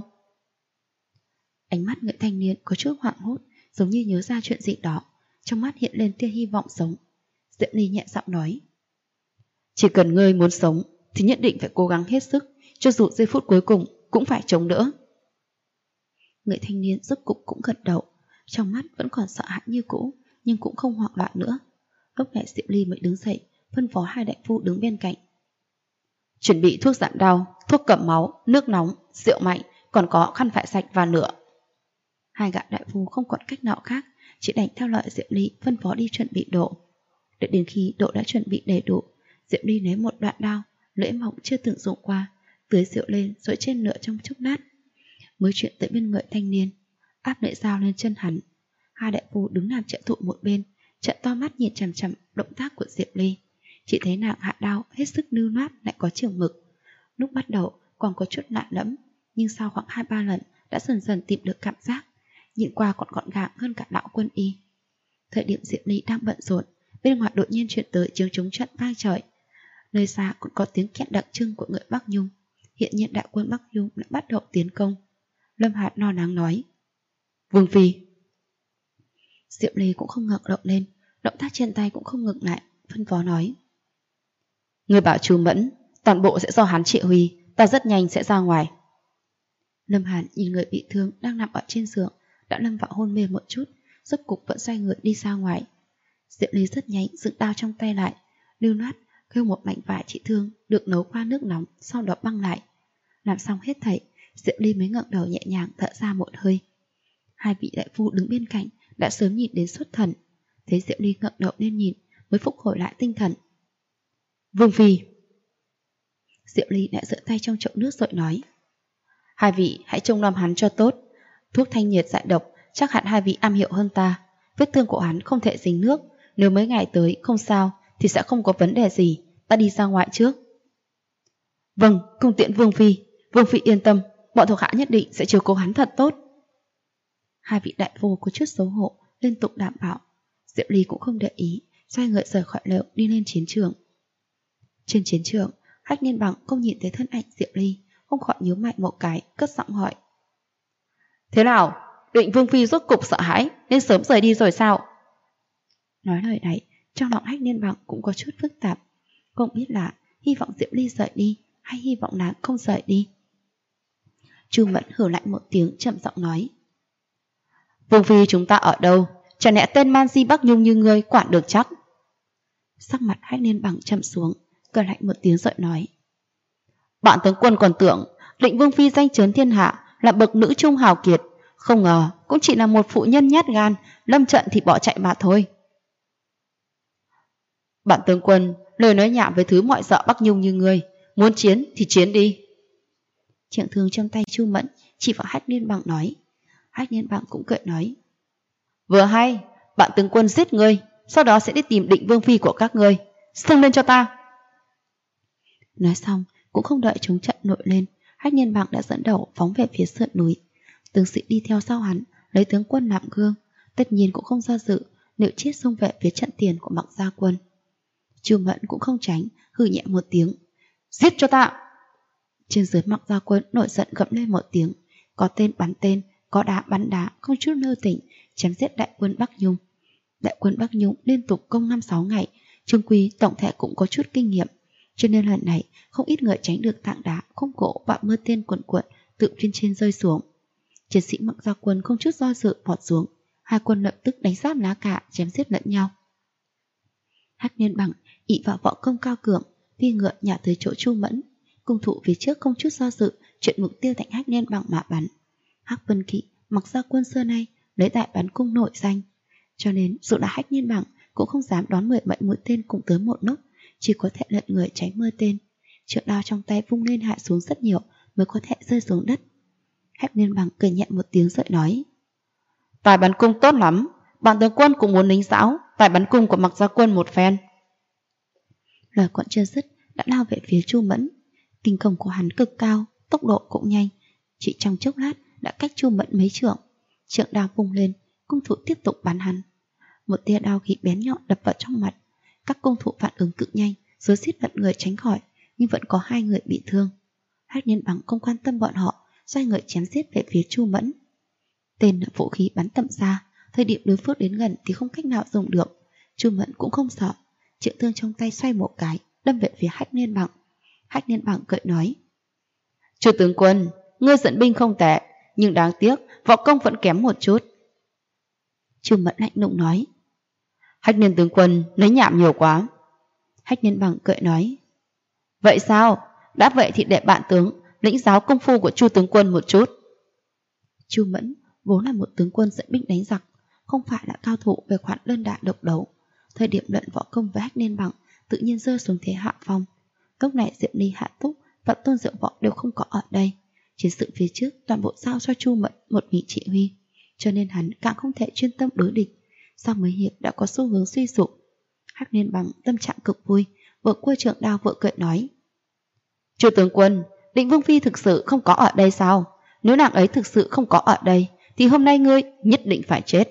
Ánh mắt người thanh niên có chút hoảng hốt, giống như nhớ ra chuyện gì đó, trong mắt hiện lên tia hy vọng sống. Diệu Ly nhẹ giọng nói: chỉ cần ngươi muốn sống thì nhất định phải cố gắng hết sức, cho dù giây phút cuối cùng cũng phải chống đỡ. Người thanh niên rốt cục cũng gật đầu, trong mắt vẫn còn sợ hãi như cũ, nhưng cũng không hoảng loạn nữa. Lúc này Diệu Ly mới đứng dậy, phân phó hai đại phu đứng bên cạnh: chuẩn bị thuốc giảm đau, thuốc cầm máu, nước nóng, rượu mạnh, còn có khăn vải sạch và lửa. Hai gã đại phu không còn cách nào khác, chỉ đành theo lời Diệu Ly phân phó đi chuẩn bị độ. Đợi đến khi độ đã chuẩn bị đầy đủ, Diệu Ly lấy một đoạn đao, lưỡi mỏng chưa từng dùng qua, tưới rượu lên rồi trên lửa trong chốc lát, mới chuyển tới bên người thanh niên, áp lưỡi dao lên chân hắn. Hai đại phu đứng làm trợ thủ một bên, trợn to mắt nhìn chằm chằm động tác của Diệu Ly. Chỉ thấy nàng hạ đao hết sức lưu loát lại có chừng mực. Lúc bắt đầu còn có chút lạ lẫm, nhưng sau khoảng 2-3 lần đã dần dần tìm được cảm giác, nhìn qua còn gọn gàng hơn cả lão quân y. Thời điểm Diệu Ly đang bận rộn, bên ngoài đột nhiên chuyển tới tiếng trống trận vang trời. Nơi xa còn có tiếng kẹn đặc trưng của người Bắc Nhung. Hiện nhiên đại quân Bắc Nhung đã bắt đầu tiến công. Lâm Hàn lo lắng nói: Vương phi. Diệu Ly cũng không ngẩng đầu lên, động tác trên tay cũng không ngừng lại, phân phó nói: người bảo Chu Mẫn, toàn bộ sẽ do hắn trị huy, ta rất nhanh sẽ ra ngoài. Lâm Hàn nhìn người bị thương đang nằm ở trên giường, đã lâm vào hôn mê một chút, rốt cục vẫn xoay người đi ra ngoài. Diệu Ly rất nhanh dựng đao trong tay lại, lưu loát kêu một mảnh vải trị thương được nấu qua nước nóng, sau đó băng lại. Làm xong hết thảy, Diệu Ly mới ngẩng đầu nhẹ nhàng thở ra một hơi. Hai vị đại phu đứng bên cạnh đã sớm nhìn đến xuất thần, thấy Diệu Ly ngẩng đầu lên nhìn mới phục hồi lại tinh thần. Vương phi. Diệu Ly đã giơ tay trong chậu nước rồi nói: hai vị hãy trông nom hắn cho tốt, thuốc thanh nhiệt giải độc chắc hẳn hai vị am hiểu hơn ta. Vết thương của hắn không thể dính nước, nếu mấy ngày tới không sao thì sẽ không có vấn đề gì, ta đi ra ngoài trước. Vâng, cung tiễn Vương phi. Vương phi yên tâm, bọn thuộc hạ nhất định sẽ chiếu cố hắn thật tốt. Hai vị đại phu có chút xấu hổ liên tục đảm bảo. Diệu Ly cũng không để ý, xoay người rời khỏi lều đi lên chiến trường. Trên chiến trường, Hách Niên Bằng không nhìn thấy thân ảnh Diệu Ly, không khỏi nhíu mày một cái, cất giọng hỏi: thế nào, định Vương phi rốt cục sợ hãi nên sớm rời đi rồi sao? Nói lời này, trong lòng Hách Niên Bằng cũng có chút phức tạp, không biết là hy vọng Diệu Ly rời đi hay hy vọng nàng không rời đi. Chu Mẫn hừ lạnh một tiếng, chậm giọng nói: Vương phi chúng ta ở đâu, chẳng lẽ tên man di Bắc Nhung như ngươi quản được chắc? Sắc mặt Hách Niên Bằng trầm xuống, cười lạnh một tiếng rồi nói: Bạn tướng quân còn tưởng định Vương phi danh chớn thiên hạ, là bậc nữ trung hào kiệt, không ngờ cũng chỉ là một phụ nhân nhát gan, lâm trận thì bỏ chạy mà thôi. Bạn tướng quân, lời nói nhảm với thứ mọi sợ Bắc Nhung như ngươi, muốn chiến thì chiến đi. Trượng thương trong tay Chu Mẫn chỉ vào Hách Liên Bằng nói. Hách Liên Bằng cũng cười nói. Vừa hay, bạn tướng quân giết ngươi, sau đó sẽ đi tìm Định Vương phi của các ngươi, xông lên cho ta. Nói xong, cũng không đợi chống trận nổi lên, Hách Liên Bằng đã dẫn đầu phóng về phía sườn núi. Tướng sĩ đi theo sau hắn, lấy tướng quân làm gương, tất nhiên cũng không do dự, liệu chết xông về phía trận tiền của Mặc Gia quân. Chu Mẫn cũng không tránh, hừ nhẹ một tiếng, giết cho ta. Trên dưới Mặc Gia quân nổi giận gầm lên một tiếng, có tên bắn tên, có đá bắn đá, không chút nơ tỉnh, chém giết đại quân Bắc Nhung. Đại quân Bắc Nhung liên tục công 5-6 ngày, Trương Quý tổng thể cũng có chút kinh nghiệm, cho nên lần này không ít người tránh được tảng đá, khung gỗ và mưa tên cuộn cuộn tự trên trên rơi xuống. Chiến sĩ Mặc Gia quân không chút do dự vọt xuống, hai quân lập tức đánh giáp lá cả, chém giết lẫn nhau. Hách Liên Bằng ỷ vào võ công cao cường, phi ngựa nhào tới chỗ Chu Mẫn, cung thủ phía trước không chút do dự, chuyện mục tiêu thành Hách Liên Bằng mà bắn. Hắc Vân Kỵ, Mặc Gia quân xưa nay lấy đại bắn cung nổi danh, cho nên dù là Hách Liên Bằng cũng không dám đón 17 mũi tên cùng tới một lúc, chỉ có thể lật người tránh mưa tên. Trượng đao trong tay vung lên hạ xuống rất nhiều mới có thể rơi xuống đất. Hách Liên Bằng cười nhẹ một tiếng rồi nói. Tài bắn cung tốt lắm, bạn tướng quân cũng muốn lính giáo tài bắn cung của Mặc Gia quân một phen. Lời còn chưa dứt đã lao về phía Chu Mẫn. Kinh công của hắn cực cao, tốc độ cũng nhanh, chỉ trong chốc lát đã cách Chu Mẫn mấy trượng. Trượng đao vung lên, cung thủ tiếp tục bắn hắn. Một tia đao khí bén nhọn đập vào trong mặt. Các cung thủ phản ứng cực nhanh, rối rít lật người tránh khỏi, nhưng vẫn có 2 người bị thương. Hách Liên Bằng không quan tâm bọn họ, xoay người chém giết về phía Chu Mẫn. Tên là vũ khí bắn tầm xa, thời điểm đối phương đến gần thì không cách nào dùng được. Chu Mẫn cũng không sợ, trượng thương trong tay xoay một cái, đâm về phía Hách Liên Bằng. Hách Liên Bằng cười nói. Chu tướng quân, ngươi dẫn binh không tệ, nhưng đáng tiếc võ công vẫn kém một chút. Chu Mẫn lạnh lùng nói. Hách Liên tướng quân lấy nhảm nhiều quá. Hách Liên Bằng cười nói. Vậy sao? Đã vậy thì để bạn tướng lĩnh giáo công phu của Chu tướng quân một chút. Chu Mẫn vốn là một tướng quân dẫn binh đánh giặc, không phải là cao thủ về khoản đơn đả độc đấu. Thời điểm luận võ công với Hách Liên Bằng tự nhiên rơi xuống thế hạ phong. Lúc này Diệm Ly, Hạ Túc và Tôn Diệu Võ đều không có ở đây. Chiến sự phía trước toàn bộ giao cho Chu Mẫn một vị chỉ huy, cho nên hắn càng không thể chuyên tâm đối địch. Sau mấy hiệp đã có xu hướng suy sụp. Hách Liên Bằng tâm trạng cực vui, vừa quơ trượng đao vừa cười nói. Chu tướng quân, Định Vương phi thực sự không có ở đây sao? Nếu nàng ấy thực sự không có ở đây thì hôm nay ngươi nhất định phải chết.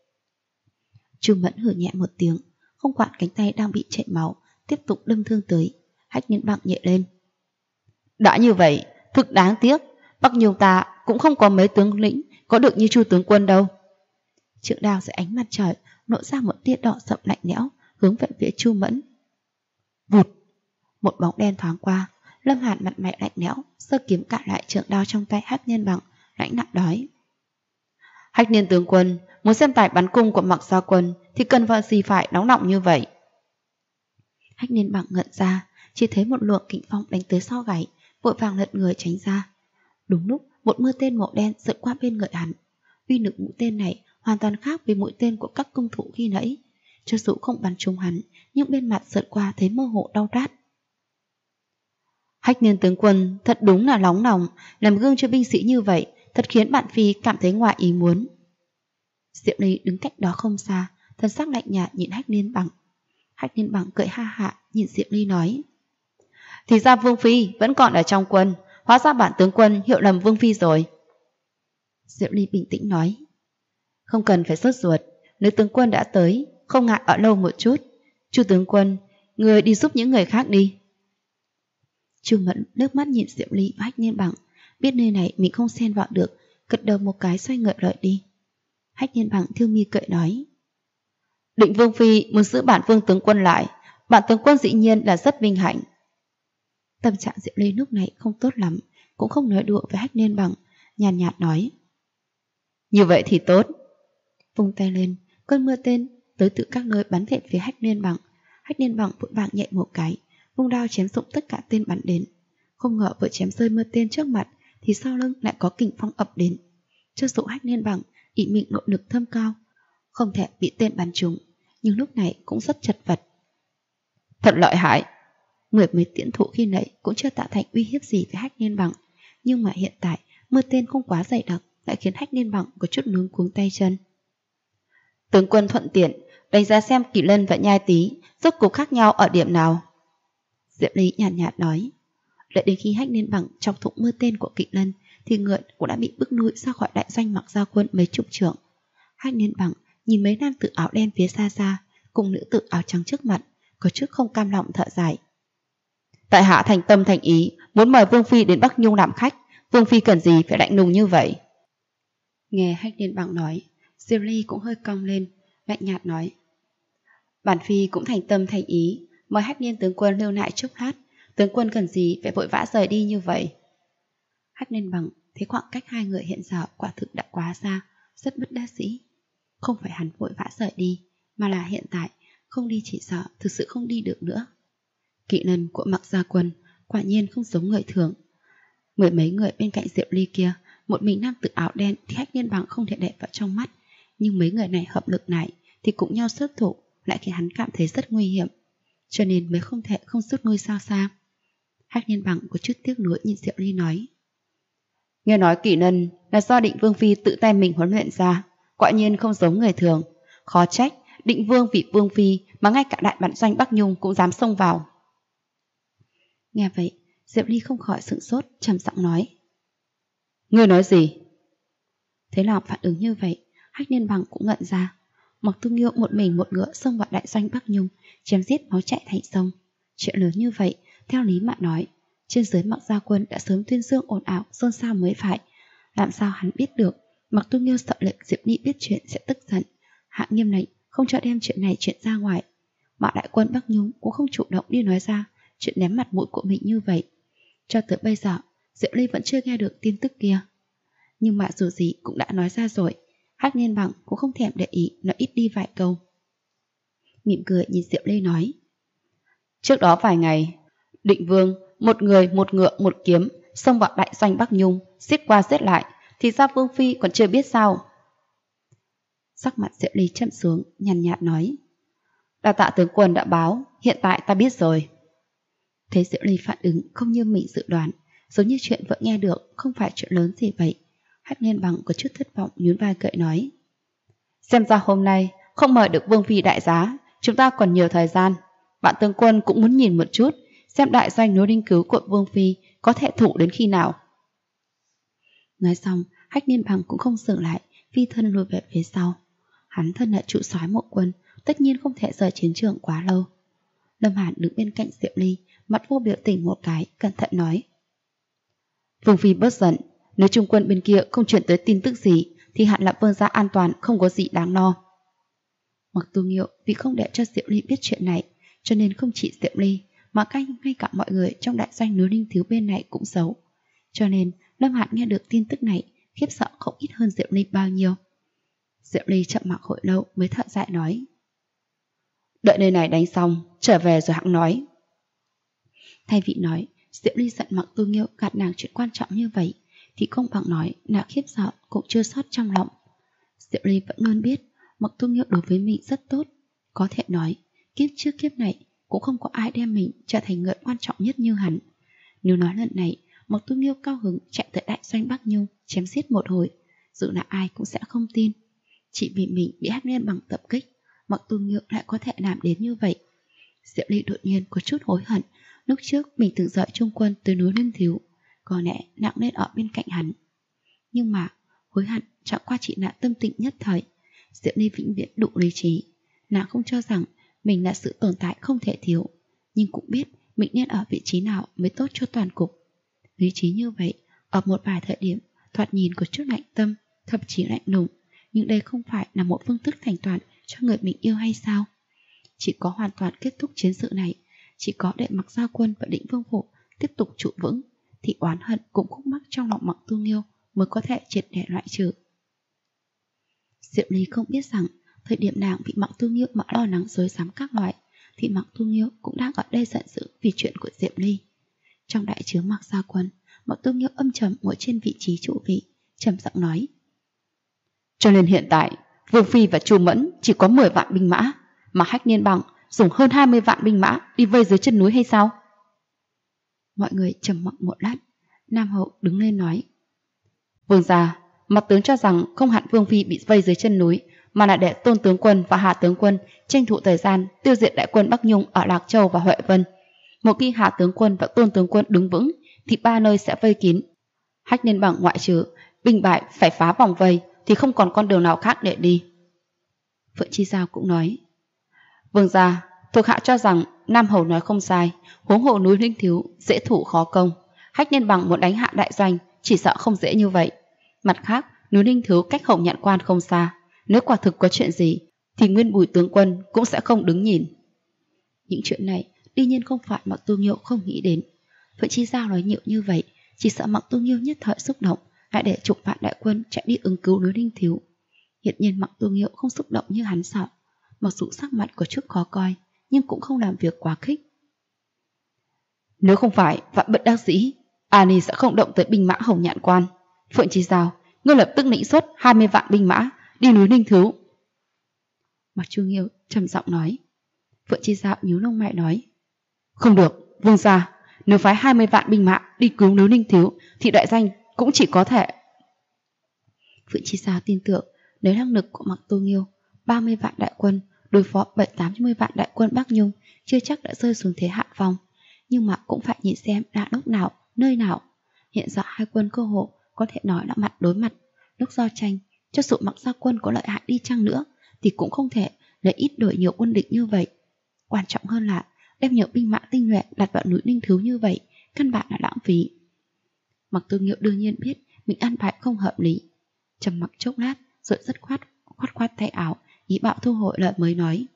Chu Mẫn hừ nhẹ một tiếng, không quản cánh tay đang bị chảy máu, tiếp tục đâm thương tới. Hách Liên Bằng nhẹ lên. Đã như vậy, thực đáng tiếc, Bắc Nhung ta cũng không có mấy tướng lĩnh có được như Chu tướng quân đâu. Trượng đao dưới ánh mặt trời nổ ra một tia đỏ sậm lạnh lẽo, hướng về phía Chu Mẫn. Vụt, một bóng đen thoáng qua. Lâm Hàn mặt mày lạnh lẽo, giơ kiếm cản lại trượng đao trong tay Hách Liên Bằng, lãnh nặng nói. Hách Liên tướng quân, muốn xem tài bắn cung của Mặc Gia quân thì cần vào gì phải nóng nọng như vậy? Hách Liên Bằng ngẩn ra, chỉ thấy một luồng kình phong đánh tới sau gáy, vội vàng lật người tránh ra. Đúng lúc một mưa tên màu đen sượt qua bên người hắn. Uy lực mũi tên này hoàn toàn khác với mũi tên của các cung thủ khi nãy. Cho dù không bắn trúng hắn, nhưng bên mặt sượt qua thấy mơ hồ đau rát. Hách Liên tướng quân thật đúng là nóng lòng, làm gương cho binh sĩ như vậy, thật khiến bạn phi cảm thấy ngoài ý muốn. Diệm Ly đứng cách đó không xa, thân sắc lạnh nhạt nhìn Hách Liên Bằng. Hách Liên Bằng cười ha hạ nhìn Diệm Ly nói. Thì ra Vương phi vẫn còn ở trong quân, hóa ra bản tướng quân hiểu lầm Vương phi rồi. Diệm Ly bình tĩnh nói. Không cần phải sốt ruột, nếu tướng quân đã tới, không ngại ở lâu một chút. Chu tướng quân, người đi giúp những người khác đi. Chu Mẫn nước mắt nhìn Diệm Ly và Hách Liên Bằng, biết nơi này mình không xen vào được, gật đầu một cái xoay người rời đi. Hách Liên Bằng thiêu mi cười nói. Định Vương phi muốn giữ bản Vương tướng quân lại, bản tướng quân dĩ nhiên là rất vinh hạnh. Tâm trạng Diệm Ly lúc này không tốt lắm, cũng không nói đùa với Hách Liên Bằng, nhàn nhạt nói. Như vậy thì tốt. Vung tay lên, cơn mưa tên tới từ các nơi bắn về phía Hách Liên Bằng. Hách Liên Bằng vội vàng nhẹ một cái, vung đao chém rụng tất cả tên bắn đến. Không ngờ vừa chém rơi mưa tên trước mặt thì sau lưng lại có kình phong ập đến. Cho dù Hách Liên Bằng ỷ mình nội lực thâm cao, không thể bị tên bắn trúng, nhưng lúc này cũng rất chật vật. thật lợi hại. Mười mấy tiễn thủ khi nãy cũng chưa tạo thành uy hiếp gì với Hách Liên Bằng, nhưng mà hiện tại mưa tên không quá dày đặc lại khiến Hách Liên Bằng có chút luống cuống tay chân. Tướng quân thuận tiện đánh giá xem Kỷ Lân và Nhai Tý rốt cuộc khác nhau ở điểm nào. Diệp Ly nhàn nhạt nói. Đợi đến khi Hách Liên Bằng chọc thủng mưa tên của Kỷ Lân thì ngựa cũng đã bị bức lui ra khỏi đại doanh Mặc Gia Quân mấy chục trượng. Hách Liên Bằng nhìn mấy nam tử áo đen phía xa xa cùng nữ tử áo trắng trước mặt, có chút không cam lòng thở dài. Tại hạ thành tâm thành ý muốn mời Vương Phi đến Bắc Nhung làm khách, Vương Phi cần gì phải lạnh lùng như vậy? Nghe Hách Liên Bằng nói, Diệp Ly cũng hơi cong lên, lạnh nhạt nói. Bản Phi cũng thành tâm thành ý mời Hách Liên tướng quân lưu lại chốc lát, tướng quân cần gì phải vội vã rời đi như vậy? Hách Liên Bằng thấy khoảng cách hai người hiện giờ quả thực đã quá xa, rất bất đắc dĩ. Không phải hắn vội vã rời đi, mà là hiện tại không đi chỉ sợ thực sự không đi được nữa. Kỵ Lân của Mặc Gia Quân quả nhiên không giống người thường. Mười mấy người bên cạnh Diệp Ly kia, một mình nam tử áo đen thì Hách Liên Bằng không thể để vào trong mắt, nhưng mấy người này hợp lực lại thì cũng nhau xuất thủ, lại khiến hắn cảm thấy rất nguy hiểm, cho nên mới không thể không rút lui xa xa. Hách Liên Bằng có chút tiếc nuối nhìn Diệp Ly nói. Nghe nói Kỷ Lân là do Định Vương Phi tự tay mình huấn luyện ra, quả nhiên không giống người thường. Khó trách Định Vương vì Vương Phi mà ngay cả đại bản doanh Bắc Nhung cũng dám xông vào. Nghe vậy, Diệp Ly không khỏi sửng sốt, trầm giọng nói. Ngươi nói gì? Thế là phản ứng như vậy, Hách Liên Bằng cũng ngẩn ra. Mặc Tu Nghiêu một mình một ngựa xông vào đại doanh Bắc Nhung, chém giết máu chảy thành sông. Chuyện lớn như vậy, theo lý mà nói, trên dưới Mặc Gia Quân đã sớm tuyên dương ồn ào xôn xao mới phải. Làm sao hắn biết được? Mặc Tu Nghiêu sợ lệnh Diệp Ly biết chuyện sẽ tức giận, hạ nghiêm lệnh không cho đem chuyện này chuyện ra ngoài. Mà đại quân Bắc Nhung cũng không chủ động đi nói ra chuyện ném mặt mũi của mình như vậy. Cho tới bây giờ, Diệp Ly vẫn chưa nghe được tin tức kia. Nhưng mà dù gì cũng đã nói ra rồi, Hách Liên Bằng cũng không thèm để ý, nói ít đi vài câu. Mỉm cười nhìn Diệp Ly nói. Trước đó vài ngày, Định Vương một người một ngựa một kiếm xông vào đại doanh Bắc Nhung, giết qua giết lại, thì ra Vương Phi còn chưa biết sao. Sắc mặt Diệp Ly chậm xuống, nhàn nhạt nói. Đa tạ tướng quân đã báo, hiện tại ta biết rồi. Thấy Diệp Ly phản ứng không như mình dự đoán, giống như chuyện vợ nghe được không phải chuyện lớn gì vậy. Hách Liên Bằng có chút thất vọng nhún vai cười nói. Xem ra hôm nay không mời được Vương Phi đại giá, chúng ta còn nhiều thời gian. Bạn tướng quân cũng muốn nhìn một chút, xem đại doanh núi Đinh Cứu của Vương Phi có thể thủ đến khi nào. Nói xong, Hách Liên Bằng cũng không dừng lại, phi thân lùi về phía sau. Hắn thân là trụ soái Mộ Quân, tất nhiên không thể rời chiến trường quá lâu. Lâm Hàn đứng bên cạnh Diệp Ly, mặt vô biểu tình một cái, cẩn thận nói. Vương Phi bớt giận, nếu trung quân bên kia không chuyển tới tin tức gì thì hẳn là vương gia an toàn, không có gì đáng lo. Mặc Tu Nghiêu vì không để cho Diệp Ly biết chuyện này, cho nên không chỉ Diệp Ly mà ngay cả mọi người trong đại doanh núi Ninh Thiếu bên này cũng xấu. Cho nên Lâm Hàn nghe được tin tức này khiếp sợ không ít hơn Diệp Ly bao nhiêu. Diệp Ly chậm mặc hồi lâu mới thở dài nói. Đợi nơi này đánh xong, trở về rồi hẵng nói. Thay vì nói Diệp Ly giận Mặc Tu Nghiêu gạt nàng chuyện quan trọng như vậy, thì không bằng nói nàng khiếp sợ cũng chưa sót trong lòng. Diệp Ly vẫn luôn biết Mặc Tu Nghiêu đối với mình rất tốt, có thể nói kiếp trước kiếp này cũng không có ai đem mình trở thành người quan trọng nhất như hắn. Nếu nói lần này Mặc Tu Nghiêu cao hứng chạy tới đại doanh Bắc Nhung chém giết một hồi, dù là ai cũng sẽ không tin. Chỉ vì mình bị Hách Liên Bằng tập kích, Mặc Tu Nghiêu lại có thể làm đến như vậy. Diệp Ly đột nhiên có chút hối hận, lúc trước mình từng dợi trung quân từ núi Ninh Thiếu, có lẽ nặng lên ở bên cạnh hắn. Nhưng mà hối hận chẳng qua chỉ là tâm tình nhất thời. Diệp Ly vĩnh viễn đủ lý trí, nàng không cho rằng mình là sự tồn tại không thể thiếu, nhưng cũng biết mình nên ở vị trí nào mới tốt cho toàn cục. Lý trí như vậy, ở một vài thời điểm thoạt nhìn có chút lạnh tâm, thậm chí lạnh lùng, nhưng đây không phải là một phương thức thành toàn cho người mình yêu hay sao? Chỉ có hoàn toàn kết thúc chiến sự này, chỉ có để Mặc Gia Quân và Định Vương Phủ tiếp tục trụ vững, thì oán hận cũng khúc mắc trong lòng Mặc Tu Nghiêu mới có thể triệt để loại trừ. Diệp Ly không biết rằng thời điểm nàng bị Mặc Tu Nghiêu mà lo lắng rối rắm các loại, thì Mặc Tu Nghiêu cũng đang ở đây giận dữ vì chuyện của Diệp Ly. Trong đại trướng Mặc Gia Quân, Mặc Tu Nghiêu âm trầm ngồi trên vị trí trụ vị, trầm giọng nói. Cho nên hiện tại Vương Phi và Chu Mẫn chỉ có 10 vạn binh mã, mà Hách Liên Bằng dùng hơn 20 vạn binh mã đi vây dưới chân núi hay sao? Mọi người trầm mặc một lát. Nam hậu đứng lên nói: Vương gia, mặt tướng cho rằng không hẳn Vương phi bị vây dưới chân núi, mà là để Tôn tướng quân và Hạ tướng quân tranh thủ thời gian tiêu diệt đại quân Bắc Nhung ở Lạc Châu và Huệ Vân. Một khi Hạ tướng quân và Tôn tướng quân đứng vững thì ba nơi sẽ vây kín. Hách Liên Bằng ngoại trừ binh bại phải phá vòng vây thì không còn con đường nào khác để đi. Phượng Chi Giao cũng nói: Vương gia, thuộc hạ cho rằng Nam hầu nói không sai, huống hồ núi Linh Thiếu dễ thủ khó công. Hách Liên Bằng muốn đánh hạ đại doanh chỉ sợ không dễ như vậy. Mặt khác, núi Linh Thiếu cách Hồng Nhạn Quan không xa, nếu quả thực có chuyện gì thì Nguyên Bùi tướng quân cũng sẽ không đứng nhìn. Những chuyện này đương nhiên không phải Mạc Tu Nghiêu không nghĩ đến. Phượng Chi Giao nói nhiều như vậy, chỉ sợ Mạc Tu Nghiêu nhất thời xúc động, lại để chục vạn đại quân chạy đi ứng cứu núi Linh Thiếu. Hiện nhiên Mạc Tu Nghiêu không xúc động như hắn sợ, mặc dù sắc mặt có chút khó coi, nhưng cũng không làm việc quá khích. Nếu không phải vạn bất đắc dĩ, Ani sẽ không động tới binh mã Hồng Nhạn Quan. Phượng Chi Giao, ngươi lập tức lĩnh xuất 20 vạn binh mã đi núi Linh Thiếu. Mạc Chu Nghiêu trầm giọng nói. Phượng Chi Giao nhíu lông mày nói: Không được, vương gia, nếu phái 20 vạn binh mã đi cứu núi Linh Thiếu thì đại danh cũng chỉ có thể. Phượng Chi Giao tin tưởng nếu năng lực của Mạc Tu Nghiêu 30 vạn đại quân đối phó 7-80 vạn đại quân Bắc Nhung chưa chắc đã rơi xuống thế hạ phong, nhưng mà cũng phải nhìn xem đã lúc nào, nơi nào. Hiện giờ hai quân cơ hồ có thể nói là mặt đối mặt. Lúc giao tranh, cho dù Mạc gia quân có lợi hại đi chăng nữa thì cũng không thể lấy ít đổi nhiều quân địch như vậy. Quan trọng hơn là đem nhiều binh mã tinh nhuệ đặt vào núi Linh Thiếu như vậy, căn bản là lãng phí. Mạc Tu Nghiêu đương nhiên biết mình ăn bài không hợp lý, trầm mặc chốc lát rồi rất khoát tay áo, ý bảo thu hồi lời mới nói: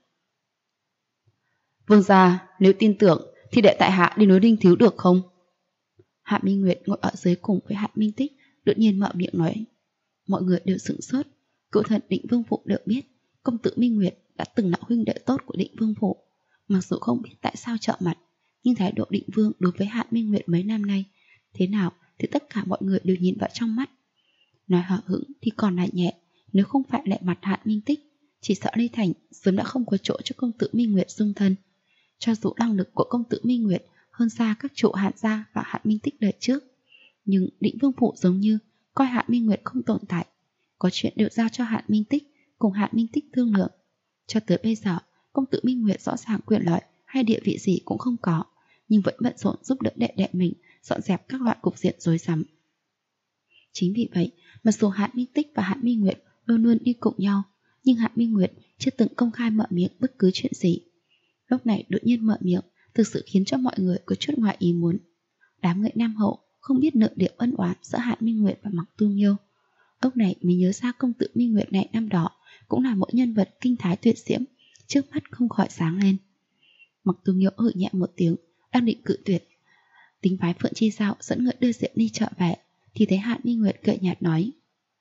Vương gia, nếu tin tưởng thì để tại hạ đi núi Linh Thiếu được không? Hạ Minh Nguyệt ngồi ở dưới cùng với Hạ Minh Tích đột nhiên mở miệng nói. Mọi người đều sửng sốt. Cựu thần Định Vương Phủ đều biết công tử Minh Nguyệt đã từng là huynh đệ tốt của Định Vương Phủ. Mặc dù không biết tại sao trợ mặt, nhưng thái độ Định Vương đối với Hạ Minh Nguyệt mấy năm nay thế nào thì tất cả mọi người đều nhìn vào trong mắt. Nói hờ hững thì còn lại nhẹ, nếu không phải lệ mặt Hạ Minh Tích, chỉ sợ Lê Thành sớm đã không có chỗ cho công tử Minh Nguyệt dung thân. Cho dù năng lực của công tử Minh Nguyệt hơn xa các trụ Hạ gia và Hạ Minh Tích đời trước, nhưng Định Vương Phủ giống như coi Hạ Minh Nguyệt không tồn tại, có chuyện đều giao cho Hạ Minh Tích cùng Hạ Minh Tích thương lượng. Cho tới bây giờ, công tử Minh Nguyệt rõ ràng quyền lợi hay địa vị gì cũng không có, nhưng vẫn bận rộn giúp đỡ đệ đệ mình dọn dẹp các loại cục diện rối rắm. Chính vì vậy, mặc dù Hạ Minh Tích và Hạ Minh Nguyệt luôn luôn đi cùng nhau, nhưng Hạ Minh Nguyệt chưa từng công khai mở miệng bất cứ chuyện gì. Lúc này đột nhiên mở miệng thực sự khiến cho mọi người có chút ngoài ý muốn. Đám người Nam Hậu không biết nợ điểm ân oán giữa Hạ Minh Nguyệt và Mạc Tu Nghiêu. Lúc này mới nhớ ra công tử Minh Nguyệt này năm đó cũng là một nhân vật kinh thái tuyệt diễm, trước mắt không khỏi sáng lên. Mạc Tu Nghiêu hừ nhẹ một tiếng, đang định cự tuyệt, tính phái Phượng Chi Giao dẫn người đưa Diệp Ly trở về, thì thấy Hạ Minh Nguyệt cười nhạt nói: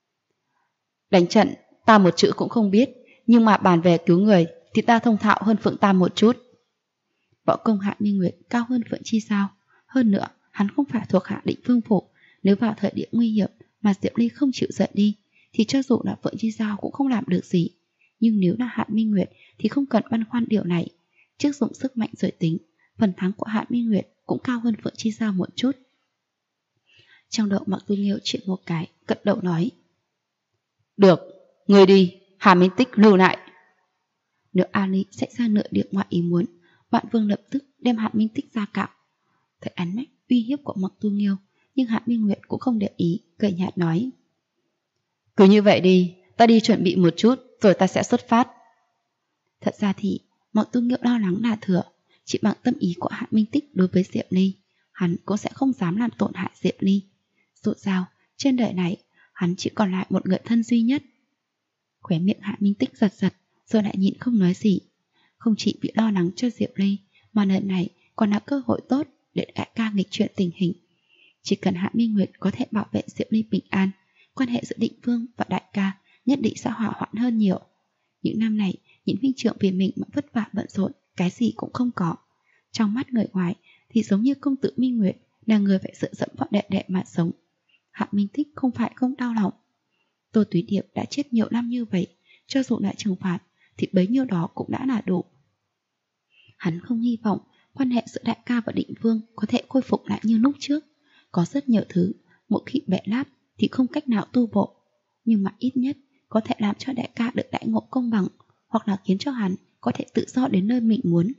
Đánh trận ta một chữ cũng không biết, nhưng mà bàn về cứu người thì ta thông thạo hơn Phượng Tam một chút. Võ công Hạ Minh Nguyệt cao hơn Phượng Chi Giao, hơn nữa hắn không phải thuộc hạ Định Vương Phủ. Nếu vào thời điểm nguy hiểm mà Diệp Ly không chịu rời đi thì cho dù là Phượng Chi Giao cũng không làm được gì. Nhưng nếu là Hạ Minh Nguyệt thì không cần băn khoăn điều này. Trước dụng sức mạnh rồi tính, phần thắng của Hạ Minh Nguyệt cũng cao hơn Phượng Chi Giao một chút. Trong đầu Mạc Tu Nghiêu chuyện một cái, cật đầu nói: Được, người đi, Hạ Minh Tích lưu lại. Nếu Ali xảy ra nửa điểm ngoại ý muốn, Vạn Vương lập tức đem Hạ Minh Tích ra cạo. Thấy ánh mắt uy hiếp của Mạc Tu Nghiêu, nhưng Hạ Minh Nguyệt cũng không để ý, cười nhạt nói: Cứ như vậy đi, ta đi chuẩn bị một chút rồi ta sẽ xuất phát. Thật ra thì Mạc Tu Nghiêu lo lắng là thừa, chỉ bằng tâm ý của Hạ Minh Tích đối với Diệp Ly, hắn cũng sẽ không dám làm tổn hại Diệp Ly. Dù sao, trên đời này hắn chỉ còn lại một người thân duy nhất. Khóe miệng Hạ Minh Tích giật giật, rồi lại nhịn không nói gì. Không chỉ bị lo lắng cho Diệp Ly, mà lần này còn là cơ hội tốt để đại ca nghịch chuyển tình hình. Chỉ cần Hạ Minh Nguyệt có thể bảo vệ Diệp Ly bình an, quan hệ giữa Định Vương và đại ca nhất định sẽ hòa hoãn hơn nhiều. Những năm này, những huynh trưởng vì mình mà vất vả bận rộn, cái gì cũng không có. Trong mắt người ngoài thì giống như công tử Minh Nguyệt là người phải dựa dẫm vào đệ đệ mà sống. Hạ Minh Tích không phải không đau lòng. Tô Túy Điệp đã chết nhiều năm như vậy, cho dù lại trừng phạt thì bấy nhiêu đó cũng đã là đủ. Hắn không hy vọng quan hệ giữa đại ca và Định Vương có thể khôi phục lại như lúc trước. Có rất nhiều thứ, một khi bẻ lát thì không cách nào tu bổ. Nhưng mà ít nhất có thể làm cho đại ca được đãi ngộ công bằng, hoặc là khiến cho hắn có thể tự do đến nơi mình muốn.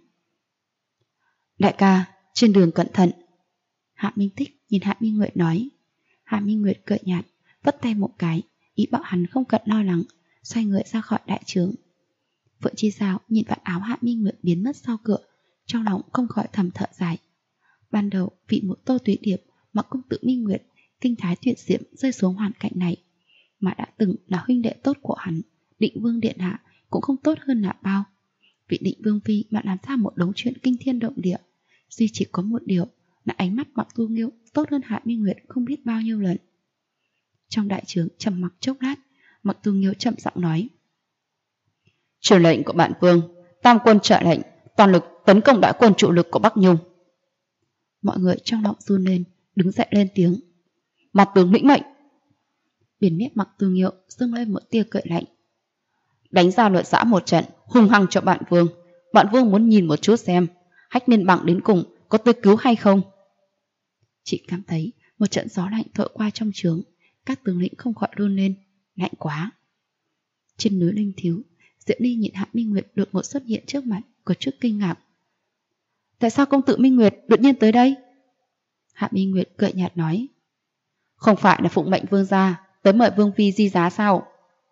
Đại ca, trên đường cẩn thận. Hạ Minh Tích nhìn Hạ Minh Nguyệt nói. Hạ Minh Nguyệt cười nhạt, vất tay một cái, ý bảo hắn không cần lo lắng, xoay người ra khỏi đại trướng. Phượng Chi Giao nhìn vạt áo Hạ Minh Nguyệt biến mất sau cửa, trong lòng không khỏi thầm thở dài. Ban đầu vị một Tô Túy Điệp mặc công tử Minh Nguyệt kinh thái tuyệt diễm rơi xuống hoàn cảnh này, mà đã từng là huynh đệ tốt của hắn, Định Vương điện hạ cũng không tốt hơn là bao. Vị Định Vương phi mà làm ra một đống chuyện kinh thiên động địa, duy chỉ có một điều là ánh mắt Mạc Tu Nghiêu tốt hơn Hạ Minh Nguyệt không biết bao nhiêu lần. Trong đại trướng trầm mặc chốc lát, Mạc Tu Nghiêu chậm giọng nói: "Truyền lệnh của bản vương, tam quân trợ lệnh, toàn lực tấn công đại quân trụ lực của Bắc Nhung." Mọi người trong lòng run lên, đứng dậy lên tiếng: "Mặt tướng lĩnh mệnh." Biển miết Mạc Tu Nghiêu dâng lên một tia cười lạnh: "Đánh ra luật giã một trận hung hăng cho bản vương. Bản vương muốn nhìn một chút xem Hách Niên Bằng đến cùng có tới cứu hay không." Chị cảm thấy một trận gió lạnh thổi qua trong trướng, các tướng lĩnh không khỏi run lên, lạnh quá. Trên núi Linh Thiếu, Diệu Ly nhìn Hạ Minh Nguyệt đột ngột xuất hiện trước mặt, có chút kinh ngạc. "Tại sao công tử Minh Nguyệt đột nhiên tới đây?" Hạ Minh Nguyệt cười nhạt nói: "Không phải là phụng mệnh vương gia tới mời vương phi di giá sao?"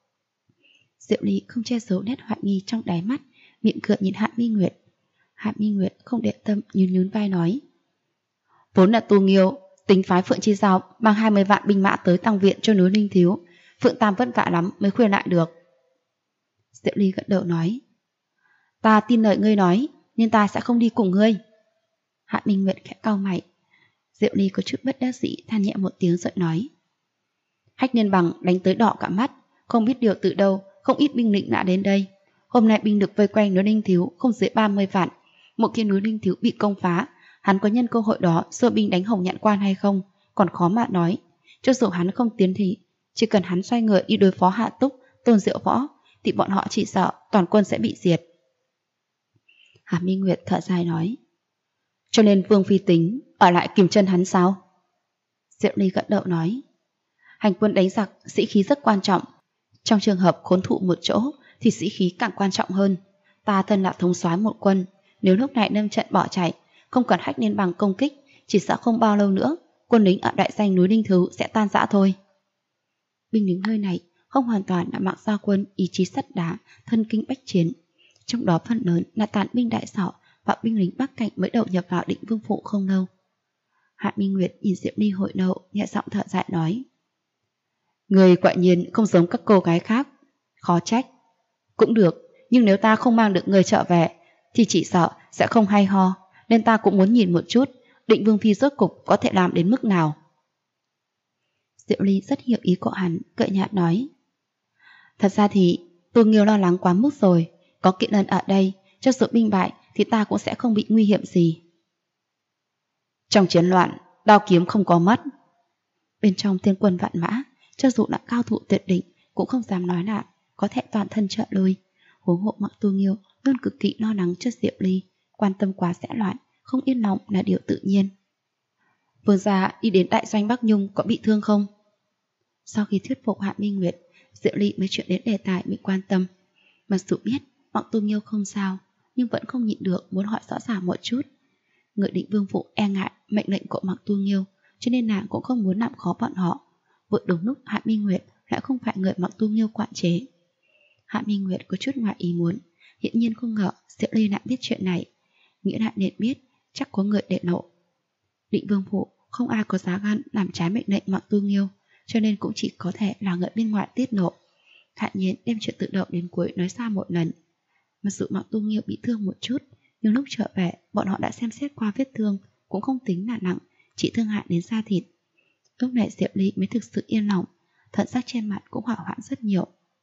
Diệu Ly không che giấu nét hoài nghi trong đáy mắt, miệng cười nhìn Hạ Minh Nguyệt. Hạ Minh Nguyệt không để tâm, nhún vai nói: "Vốn là Tu Nghiêu tính phái Phượng Chi Giao mang 20 vạn binh mã tới tăng viện cho núi Linh Thiếu. Phượng Tam vất vả lắm mới khuyên lại được." Diệu Ly gật đầu nói: "Ta tin lời ngươi nói, nhưng ta sẽ không đi cùng ngươi." Hạ Minh Nguyệt khẽ cau mày. Diệu Ly có chút bất đắc dĩ than nhẹ một tiếng rồi nói: "Hách Niên Bằng đánh tới đỏ cả mắt, không biết điều từ đâu, không ít binh lính đã đến đây. Hôm nay binh lực vây quanh núi Linh Thiếu không dưới 30 vạn. Một khi núi Linh Thiếu bị công phá, hắn có nhân cơ hội đó sơ binh đánh Hồng Nhạn Quan hay không, còn khó mà nói. Cho dù hắn không tiến thì, chỉ cần hắn xoay người đi đối phó Hạ Túc, Tôn Diệu Võ, thì bọn họ chỉ sợ toàn quân sẽ bị diệt." Hạ Minh Nguyệt thở dài nói: "Cho nên Vương phi tính ở lại kìm chân hắn sao?" Diệu Ly gật đầu nói: "Hành quân đánh giặc, sĩ khí rất quan trọng. Trong trường hợp khốn thụ một chỗ thì sĩ khí càng quan trọng hơn. Ta thân là thống soái một quân, nếu lúc này nâng trận bỏ chạy, không cần Hách Niên Bằng công kích, chỉ sợ không bao lâu nữa quân lính ở đại danh núi Linh Thứ sẽ tan rã thôi." Binh lính nơi này không hoàn toàn là Mạc Gia Quân ý chí sắt đá, thân kinh bách chiến, trong đó phần lớn là tàn binh đại sọ và binh lính Bắc Cảnh mới đầu nhập vào Định Vương phủ không lâu. Hạ Minh Nguyệt nhìn Diệu Ly hội nộ, nhẹ giọng thở dài nói: "Người quả nhiên không giống các cô gái khác, khó trách. Cũng được, nhưng nếu ta không mang được người trở về thì chỉ sợ sẽ không hay ho, nên ta cũng muốn nhìn một chút Định Vương phi rốt cục có thể làm đến mức nào." Diệu Ly rất hiểu ý của hắn, cười nhạt nói: "Thật ra thì tôi Nghiêu lo lắng quá mức rồi, có Kiện Lân ở đây, cho dù binh bại thì ta cũng sẽ không bị nguy hiểm gì." Trong chiến loạn, đao kiếm không có mất. Bên trong thiên quân vạn mã, cho dù là cao thủ tuyệt đỉnh cũng không dám nói là có thể toàn thân trợ lui. Huống hộ Mạc Tu Nghiêu luôn cực kỳ lo lắng cho Diệu Ly, quan tâm quá sẽ loạn, không yên lòng là điều tự nhiên. "Vương gia đi đến đại doanh Bắc Nhung có bị thương không?" Sau khi thuyết phục Hạ Minh Nguyệt, Diệu Ly mới chuyển đến đề tài mình quan tâm. Mặc dù biết Mạc Tu Nghiêu không sao, nhưng vẫn không nhịn được muốn hỏi rõ ràng một chút. Người Định Vương phủ e ngại mệnh lệnh của Mạc Tu Nghiêu, cho nên nàng cũng không muốn làm khó bọn họ. Vừa đúng lúc Hạ Minh Nguyệt lại không phải người Mạc Tu Nghiêu quản chế. Hạ Minh Nguyệt có chút ngoài ý muốn, hiển nhiên không ngờ Diệu Ly lại biết chuyện này. Nghĩ lại nên biết chắc có người để lộ. Định Vương phủ không ai có giá gan làm trái mệnh lệnh Mạc Tu Nghiêu, cho nên cũng chỉ có thể là người bên ngoài tiết lộ. Hạ nhiên đem chuyện tự động đến cuối nói ra một lần. Mặc dù Mạc Tu Nghiêu bị thương một chút, nhưng lúc trở về bọn họ đã xem xét qua vết thương, cũng không tính là nặng, chỉ thương hại đến da thịt. Lúc này Diệu Ly mới thực sự yên lòng, thận sắc trên mặt cũng hỏa hoãn rất nhiều.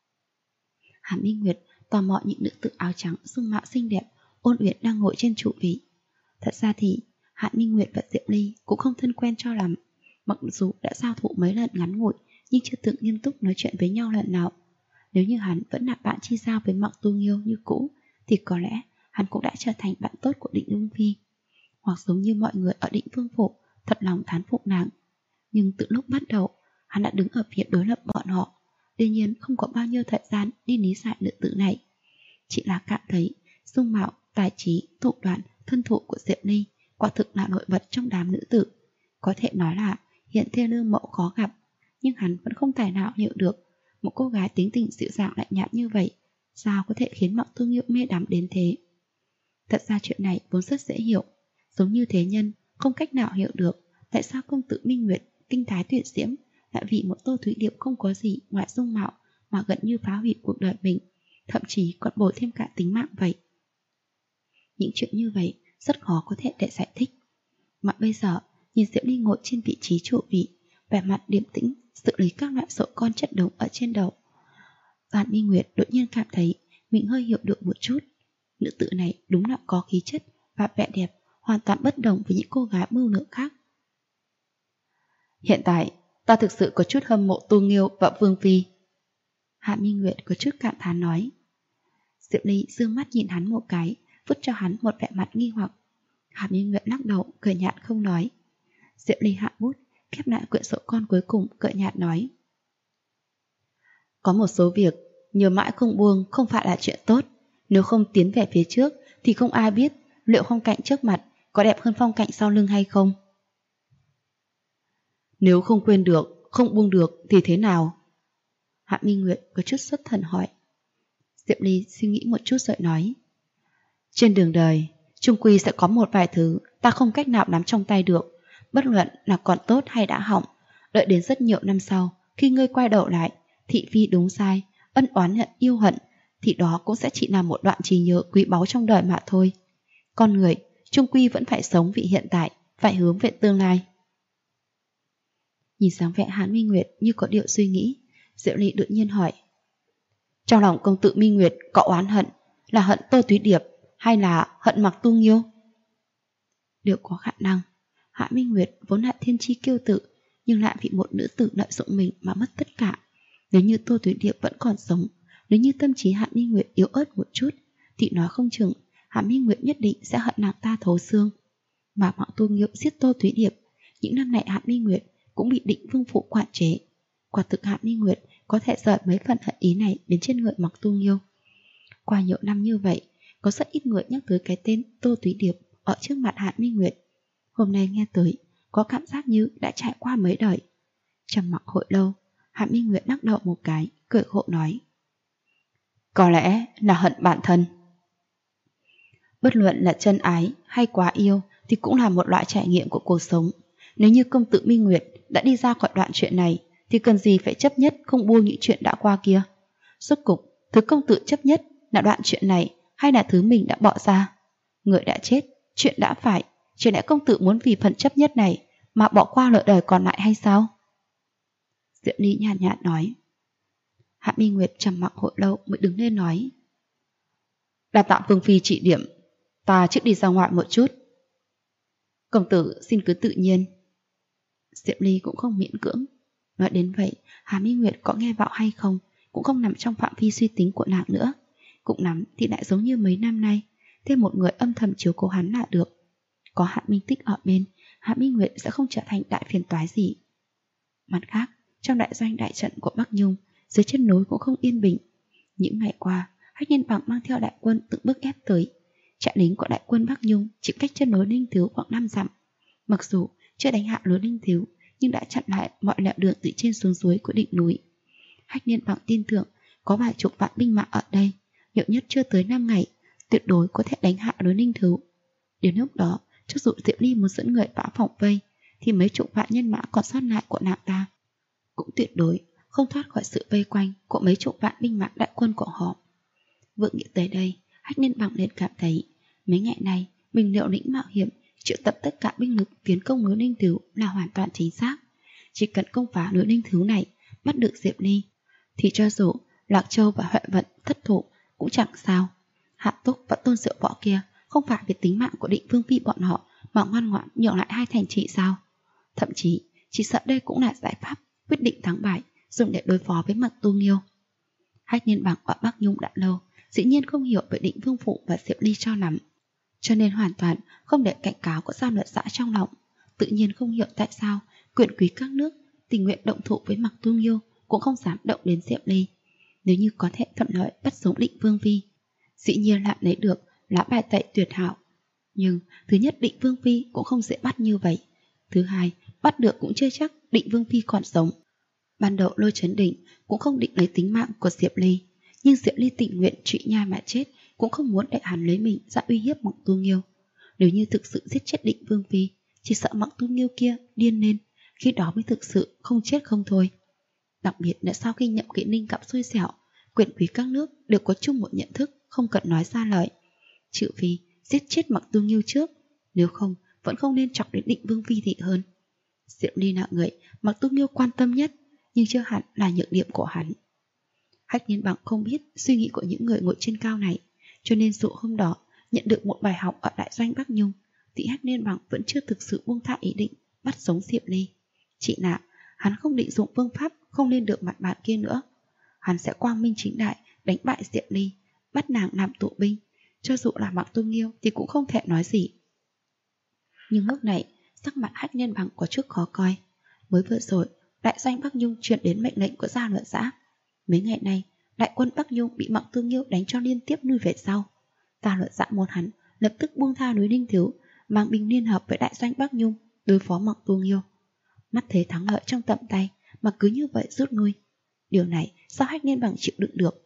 Hạ Minh Nguyệt tò mò nhìn nữ tử áo trắng dung mạo xinh đẹp ôn uyển đang ngồi trên trụ vị. Thật ra thì Hạ Minh Nguyệt và Diệu Ly cũng không thân quen cho lắm, mặc dù đã giao thủ mấy lần ngắn ngủi nhưng chưa từng nghiêm túc nói chuyện với nhau lần nào. Nếu như hắn vẫn là bạn chi giao với Mạc Tu Nghiêu như cũ thì có lẽ hắn cũng đã trở thành bạn tốt của Định Vương Phi, hoặc giống như mọi người ở Định Vương Phủ thật lòng thán phục nàng. Nhưng từ lúc bắt đầu, hắn đã đứng ở phía đối lập bọn họ, đương nhiên không có bao nhiêu thời gian đi lý giải nữ tử này. Chỉ là cảm thấy dung mạo, tài trí, thủ đoạn, thân thụ của Diệp Ly quả thực là nổi bật trong đám nữ tử. Có thể nói là hiện thiên lương mẫu khó gặp, nhưng hắn vẫn không tài nào hiểu được một cô gái tính tình dịu dàng lạnh nhạt như vậy sao có thể khiến Mạc Tu Nghiêu mê đắm đến thế. Thật ra chuyện này vốn rất dễ hiểu, giống như thế nhân không cách nào hiểu được tại sao công tử Minh Nguyệt kinh thái tuyệt diễm lại vì một Tô Thúy Điệp không có gì ngoài dung mạo mà gần như phá hủy cuộc đời mình, thậm chí còn bồi thêm cả tính mạng vậy. Những chuyện như vậy rất khó có thể để giải thích. Mà bây giờ nhìn Diệp Ly ngồi trên vị trí chủ vị, vẻ mặt điềm tĩnh xử lý các loại sổ con chất đống ở trên đầu, Giản Minh Nguyệt đột nhiên cảm thấy mình hơi hiểu được một chút. Nữ tử này đúng là có khí chất và vẻ đẹp hoàn toàn bất đồng với những cô gái mưu lược khác. Hiện tại ta thực sự có chút hâm mộ Tu Nghiêu và Vương Phi. Hạ Minh Nguyệt có chút cảm thán nói. Diệp Ly dương mắt nhìn hắn một cái, vứt cho hắn một vẻ mặt nghi hoặc. Hạ Minh Nguyệt lắc đầu cười nhạt không nói. Diệp Ly hạ bút khép lại quyển sổ con cuối cùng, cười nhạt nói. Có một số việc nhớ mãi không buông không phải là chuyện tốt. Nếu không tiến về phía trước thì không ai biết liệu phong cảnh trước mặt có đẹp hơn phong cảnh sau lưng hay không. Nếu không quên được, không buông được thì thế nào? Hạ Minh Nguyệt có chút xuất thần hỏi. Diệp Ly suy nghĩ một chút rồi nói. Trên đường đời, chung quy sẽ có một vài thứ ta không cách nào nắm trong tay được, bất luận là còn tốt hay đã hỏng. Đợi đến rất nhiều năm sau, khi ngươi quay đầu lại, thị phi đúng sai, ân oán hận yêu hận, thì đó cũng sẽ chỉ là một đoạn trí nhớ quý báu trong đời mà thôi. Con người, chung quy vẫn phải sống vì hiện tại, phải hướng về tương lai. Nhìn dáng vẻ Hàn Minh Nguyệt như có điều suy nghĩ, Diệu Ly đột nhiên hỏi. Trong lòng công tử Minh Nguyệt có oán hận, là hận Tô Túy Điệp hay là hận Mạc Tu Nghiêu? Đều có khả năng. Hạ Minh Nguyệt vốn là thiên chi kiêu tự, nhưng lại vì một nữ tử lợi dụng mình mà mất tất cả. Nếu như Tô Túy Điệp vẫn còn sống, nếu như tâm trí Hạ Minh Nguyệt yếu ớt một chút, thì nói không chừng Hạ Minh Nguyệt nhất định sẽ hận nàng ta thấu xương. Mà Mạc Tu Nghiêu giết Tô Túy Điệp, những năm này Hạ Minh Nguyệt cũng bị Định Vương Phủ quản chế. Quả thực Hạ Minh Nguyệt có thể rời mấy phần hận ý này đến trên người Mạc Tu Nghiêu. Qua nhiều năm như vậy, có rất ít người nhắc tới cái tên Tô Túy Điệp ở trước mặt Hạ Minh Nguyệt. Hôm nay nghe tới, có cảm giác như đã trải qua mấy đời. Trầm mặc hồi lâu, Hạ Minh Nguyệt lắc đầu một cái, cười khổ nói. Có lẽ là hận bản thân. Bất luận là chân ái hay quá yêu thì cũng là một loại trải nghiệm của cuộc sống. Nếu như công tử Minh Nguyệt đã đi ra khỏi đoạn chuyện này, thì cần gì phải chấp nhất không buông những chuyện đã qua kia. Rốt cục, thứ công tử chấp nhất là đoạn chuyện này hay là thứ mình đã bỏ ra? Người đã chết, chuyện đã phải, chỉ lẽ công tử muốn vì phần chấp nhất này mà bỏ qua lợi đời còn lại hay sao? Diệu Ly nhàn nhạt nói. Hạ Minh Nguyệt trầm mặc hồi lâu mới đứng lên nói. Đa tạ Vương Phi trị điểm, ta trước đi ra ngoài một chút. Công tử xin cứ tự nhiên. Diệu Ly cũng không miễn cưỡng. Nói đến vậy, Hạ Minh Nguyệt có nghe vào hay không cũng không nằm trong phạm vi suy tính của nàng nữa. Cũng nắm thì lại giống như mấy năm nay, thêm một người âm thầm chiếu cố hắn là được. Có Hạ Minh Tích ở bên, Hạ Minh Nguyệt sẽ không trở thành đại phiền toái gì. Mặt khác, trong đại doanh đại trận của Bắc Nhung, dưới chân núi cũng không yên bình. Những ngày qua, Hách Nhiên Bằng mang theo đại quân từng bước ép tới. Trại lính của đại quân Bắc Nhung chỉ cách chân núi Ninh Thiếu khoảng 5 dặm. Mặc dù chưa đánh hạ núi Ninh Thiếu, nhưng đã chặn lại mọi lẹo đường từ trên xuống dưới của đỉnh núi. Hách Nhiên Bằng tin tưởng có vài chục vạn binh mã ở đây, nhiều nhất chưa tới 5 ngày, tuyệt đối có thể đánh hạ núi Ninh Thiếu. Đến lúc đó, cho dù Diệu Ly muốn dẫn người phá phòng vây, thì mấy chục vạn nhân mã còn sót lại của nàng ta cũng tuyệt đối không thoát khỏi sự vây quanh của mấy chục vạn binh mã đại quân của họ. Vừa nghĩ tới đây, Hách Nhiên Bằng liền cảm thấy mấy ngày này mình liều lĩnh mạo hiểm triệu tập tất cả binh lực tiến công núi Ninh Thiếu là hoàn toàn chính xác. Chỉ cần công phá núi Ninh Thiếu này, bắt được Diệp Ly, thì cho dù Lạc Châu và Huệ Vận thất thủ cũng chẳng sao. Hạ Túc và Tôn Diệu Võ kia không phải vì tính mạng của Định Vương Phi bọn họ mà ngoan ngoãn nhượng lại hai thành trì sao? Thậm chí, chỉ sợ đây cũng là giải pháp quyết định thắng bại dùng để đối phó với Mạc Tu Nghiêu. Hách Nhiên Bằng ở Bắc Nhung đã lâu, dĩ nhiên không hiểu về Định Vương Phủ và Diệu Ly cho lắm, cho nên hoàn toàn không để cảnh cáo của Gia Luật Dã trong lòng. Tự nhiên không hiểu tại sao quyền quý các nước tình nguyện động thủ với Mặc Tu Nghiêu cũng không dám động đến Diệu Ly. Nếu như có thể thuận lợi bắt sống Định Vương Phi, dĩ nhiên lại lấy được lá bài tẩy tuyệt hảo. Nhưng thứ nhất, Định Vương Phi cũng không dễ bắt như vậy. Thứ hai, bắt được cũng chưa chắc Định Vương Phi còn sống. Ban đầu Lôi Chấn Định cũng không định lấy tính mạng của Diệp Ly, nhưng Diệp Ly tình nguyện trụy nhai mà chết, cũng không muốn để hắn lấy mình ra uy hiếp Mặc Tu Nghiêu. Nếu như thực sự giết chết Định Vương Phi, chỉ sợ Mặc Tu Nghiêu kia điên lên, khi đó mới thực sự không chết không thôi. Đặc biệt là sau khi Nhậm Kỵ Ninh gặp xui xẻo, quyền quý các nước đều có chung một nhận thức, không cần nói ra lời. Trừ phi giết chết Mặc Tu Nghiêu trước, nếu không vẫn không nên chọc đến Định Vương Phi thì hơn. Diệu Ly là người Mặc Tu Nghiêu quan tâm nhất, nhưng chưa hẳn là nhược điểm của hắn. Hách Nhiên Bằng không biết suy nghĩ của những người ngồi trên cao này, cho nên dù hôm đó nhận được một bài học ở đại doanh Bắc Nhung, thì Hách Nhiên Bằng vẫn chưa thực sự buông tha ý định bắt sống Diệu Ly. Chỉ là hắn không định dụng phương pháp không lên được mặt bạn kia nữa. Hắn sẽ quang minh chính đại đánh bại Diệu Ly, bắt nàng làm tù binh. Cho dù là Mặc Tu Nghiêu thì cũng không thể nói gì. Nhưng lúc này sắc mặt Hách Nhiên Bằng có chút khó coi. Mới vừa rồi đại doanh Bắc Nhung truyền đến mệnh lệnh của Gia Luật Dã. Mấy ngày nay đại quân Bắc Nhung bị Mặc Tu Nghiêu đánh cho liên tiếp lui về sau. Gia Luật Dã muốn hắn lập tức buông tha núi Ninh Thiếu, mang binh liên hợp với đại doanh Bắc Nhung đối phó Mặc Tu Nghiêu. Mắt thấy thắng lợi trong tầm tay mà cứ như vậy rút lui. Điều này sao Hách Nhiên Bằng chịu đựng được?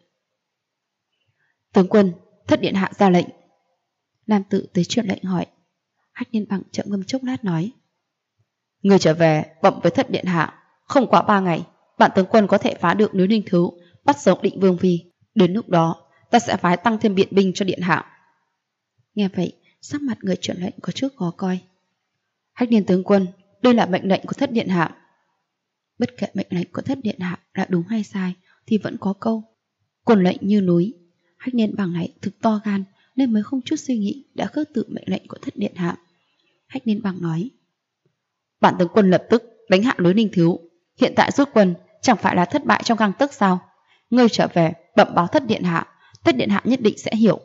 Tướng quân, Thất Điện Hạ ra lệnh. Nam Tự tới truyền lệnh hỏi. Hách Nhiên Bằng chậm ngâm chốc lát nói: Người trở về bẩm với Thất Điện Hạ, không quá 3 ngày, bản tướng quân có thể phá được núi Ninh Thứ, bắt sống Định Vương Phi. Đến lúc đó ta sẽ phái tăng thêm biện binh cho Điện Hạ. Nghe vậy, sắc mặt người truyền lệnh có chút khó coi. Hách Nhiên tướng quân, đây là mệnh lệnh của Thất Điện Hạ. Bất kể mệnh lệnh của Thất Điện Hạ là đúng hay sai thì vẫn có câu quân lệnh như núi. Hách Nhiên Bằng này thực to gan nên mới không chút suy nghĩ đã khước từ mệnh lệnh của Thất Điện Hạ. Hách Nhiên Bằng nói: Bản tướng quân lập tức đánh hạ núi Ninh Thứ. Hiện tại rút quân chẳng phải là thất bại trong gang tấc sao? Ngươi trở về bẩm báo Thất Điện Hạ, Thất Điện Hạ nhất định sẽ hiểu.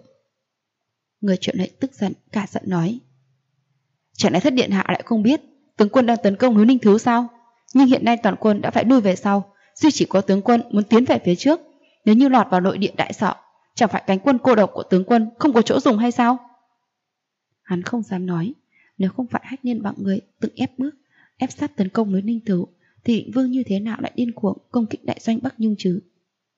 Người truyền lệnh tức giận cả giận nói: Chẳng lẽ Thất Điện Hạ lại không biết tướng quân đang tấn công núi Ninh Thứ sao? Nhưng hiện nay toàn quân đã phải lui về sau, duy chỉ có tướng quân muốn tiến về phía trước. Nếu như lọt vào nội địa đại sở, chẳng phải cánh quân cô độc của tướng quân không có chỗ dùng hay sao? Hắn không dám nói, nếu không phải Hách Nhiên Bằng người tự ép bước, ép sát tấn công núi Ninh Thứ, thì Định Vương như thế nào lại điên cuồng công kích đại doanh Bắc Nhung chứ?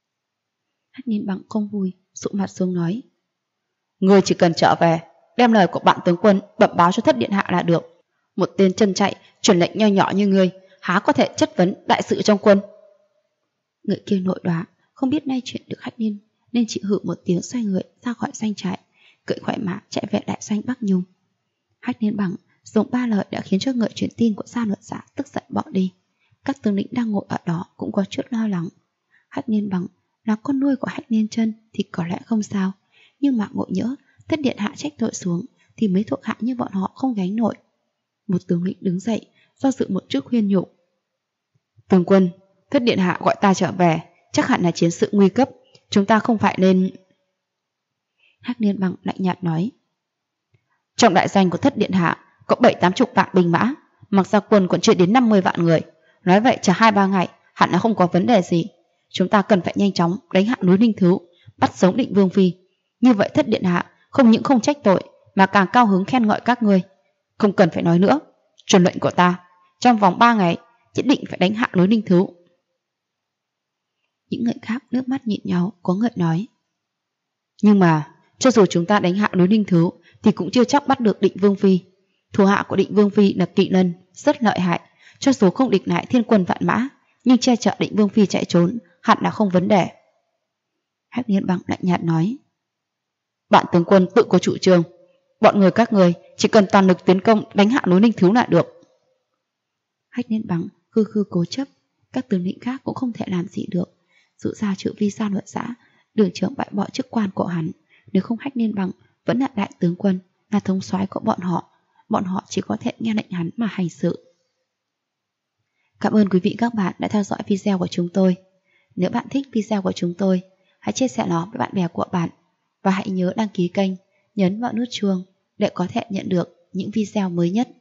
Hách Nhiên Bằng không vui, sụ mặt xuống nói: Ngươi chỉ cần trở về, đem lời của bạn tướng quân bẩm báo cho Thất Điện Hạ là được. Một tên chân chạy truyền lệnh nho nhỏ như ngươi, há có thể chất vấn đại sự trong quân? Người kia nội đoá, không biết nay chuyện được Hách Nhiên, nên chỉ hự một tiếng xoay người ra khỏi doanh trại, cưỡi khoái mã chạy về đại doanh Bắc Nhung. Hách Nhiên Bằng dùng 3 lời đã khiến cho người truyền tin của Gia Luật Dã tức giận bỏ đi. Các tướng lĩnh đang ngồi ở đó cũng có chút lo lắng. Hách Nhiên Bằng là con nuôi của Hách Nhiên Chân thì có lẽ không sao, nhưng mà ngộ nhỡ Thất Điện Hạ trách tội xuống thì mấy thuộc hạ như bọn họ không gánh nổi. Một tướng lĩnh đứng dậy, do dự một chút khuyên nhủ: Tướng quân, Thất Điện Hạ gọi ta trở về, chắc hẳn là chiến sự nguy cấp, chúng ta không phải nên... Hách Nhiên Bằng lạnh nhạt nói: Trong đại doanh của Thất Điện Hạ có 7-80 vạn binh mã, mặc ra quân còn chưa đến 50 vạn người. Nói vậy chờ 2-3 ngày hẳn là không có vấn đề gì. Chúng ta cần phải nhanh chóng đánh hạ núi Ninh Thứ, bắt sống Định Vương Phi. Như vậy Thất Điện Hạ không những không trách tội mà càng cao hứng khen ngợi các ngươi. Không cần phải nói nữa, truyền lệnh của ta, trong vòng 3 ngày nhất định phải đánh hạ núi Ninh Thứ. Những người khác nước mắt nhịn nhau, có người nói: Nhưng mà cho dù chúng ta đánh hạ núi Ninh Thứ thì cũng chưa chắc bắt được Định Vương Phi. Thủ hạ của Định Vương Phi là Kỵ Lân, rất lợi hại, cho dù không địch lại thiên quân vạn mã, nhưng che chở Định Vương Phi chạy trốn hẳn là không vấn đề. Hách Nhiên Bằng lạnh nhạt nói: Bạn tướng quân tự có chủ trương, bọn người các người chỉ cần toàn lực tiến công đánh hạ núi Ninh Thứ là được. Hách Nhiên Bằng khư khư cố chấp, các tướng lĩnh khác cũng không thể làm gì được. Dụ ra trừ vi Gia Luật Dã, đường trưởng bãi bỏ chức quan của hắn, nếu không Hách Nhiên Bằng vẫn là đại tướng quân, là thống soái của bọn họ chỉ có thể nghe lệnh hắn mà hành sự. Cảm ơn quý vị các bạn đã theo dõi video của chúng tôi. Nếu bạn thích video của chúng tôi, hãy chia sẻ nó với bạn bè của bạn và hãy nhớ đăng ký kênh, nhấn vào nút chuông để có thể nhận được những video mới nhất.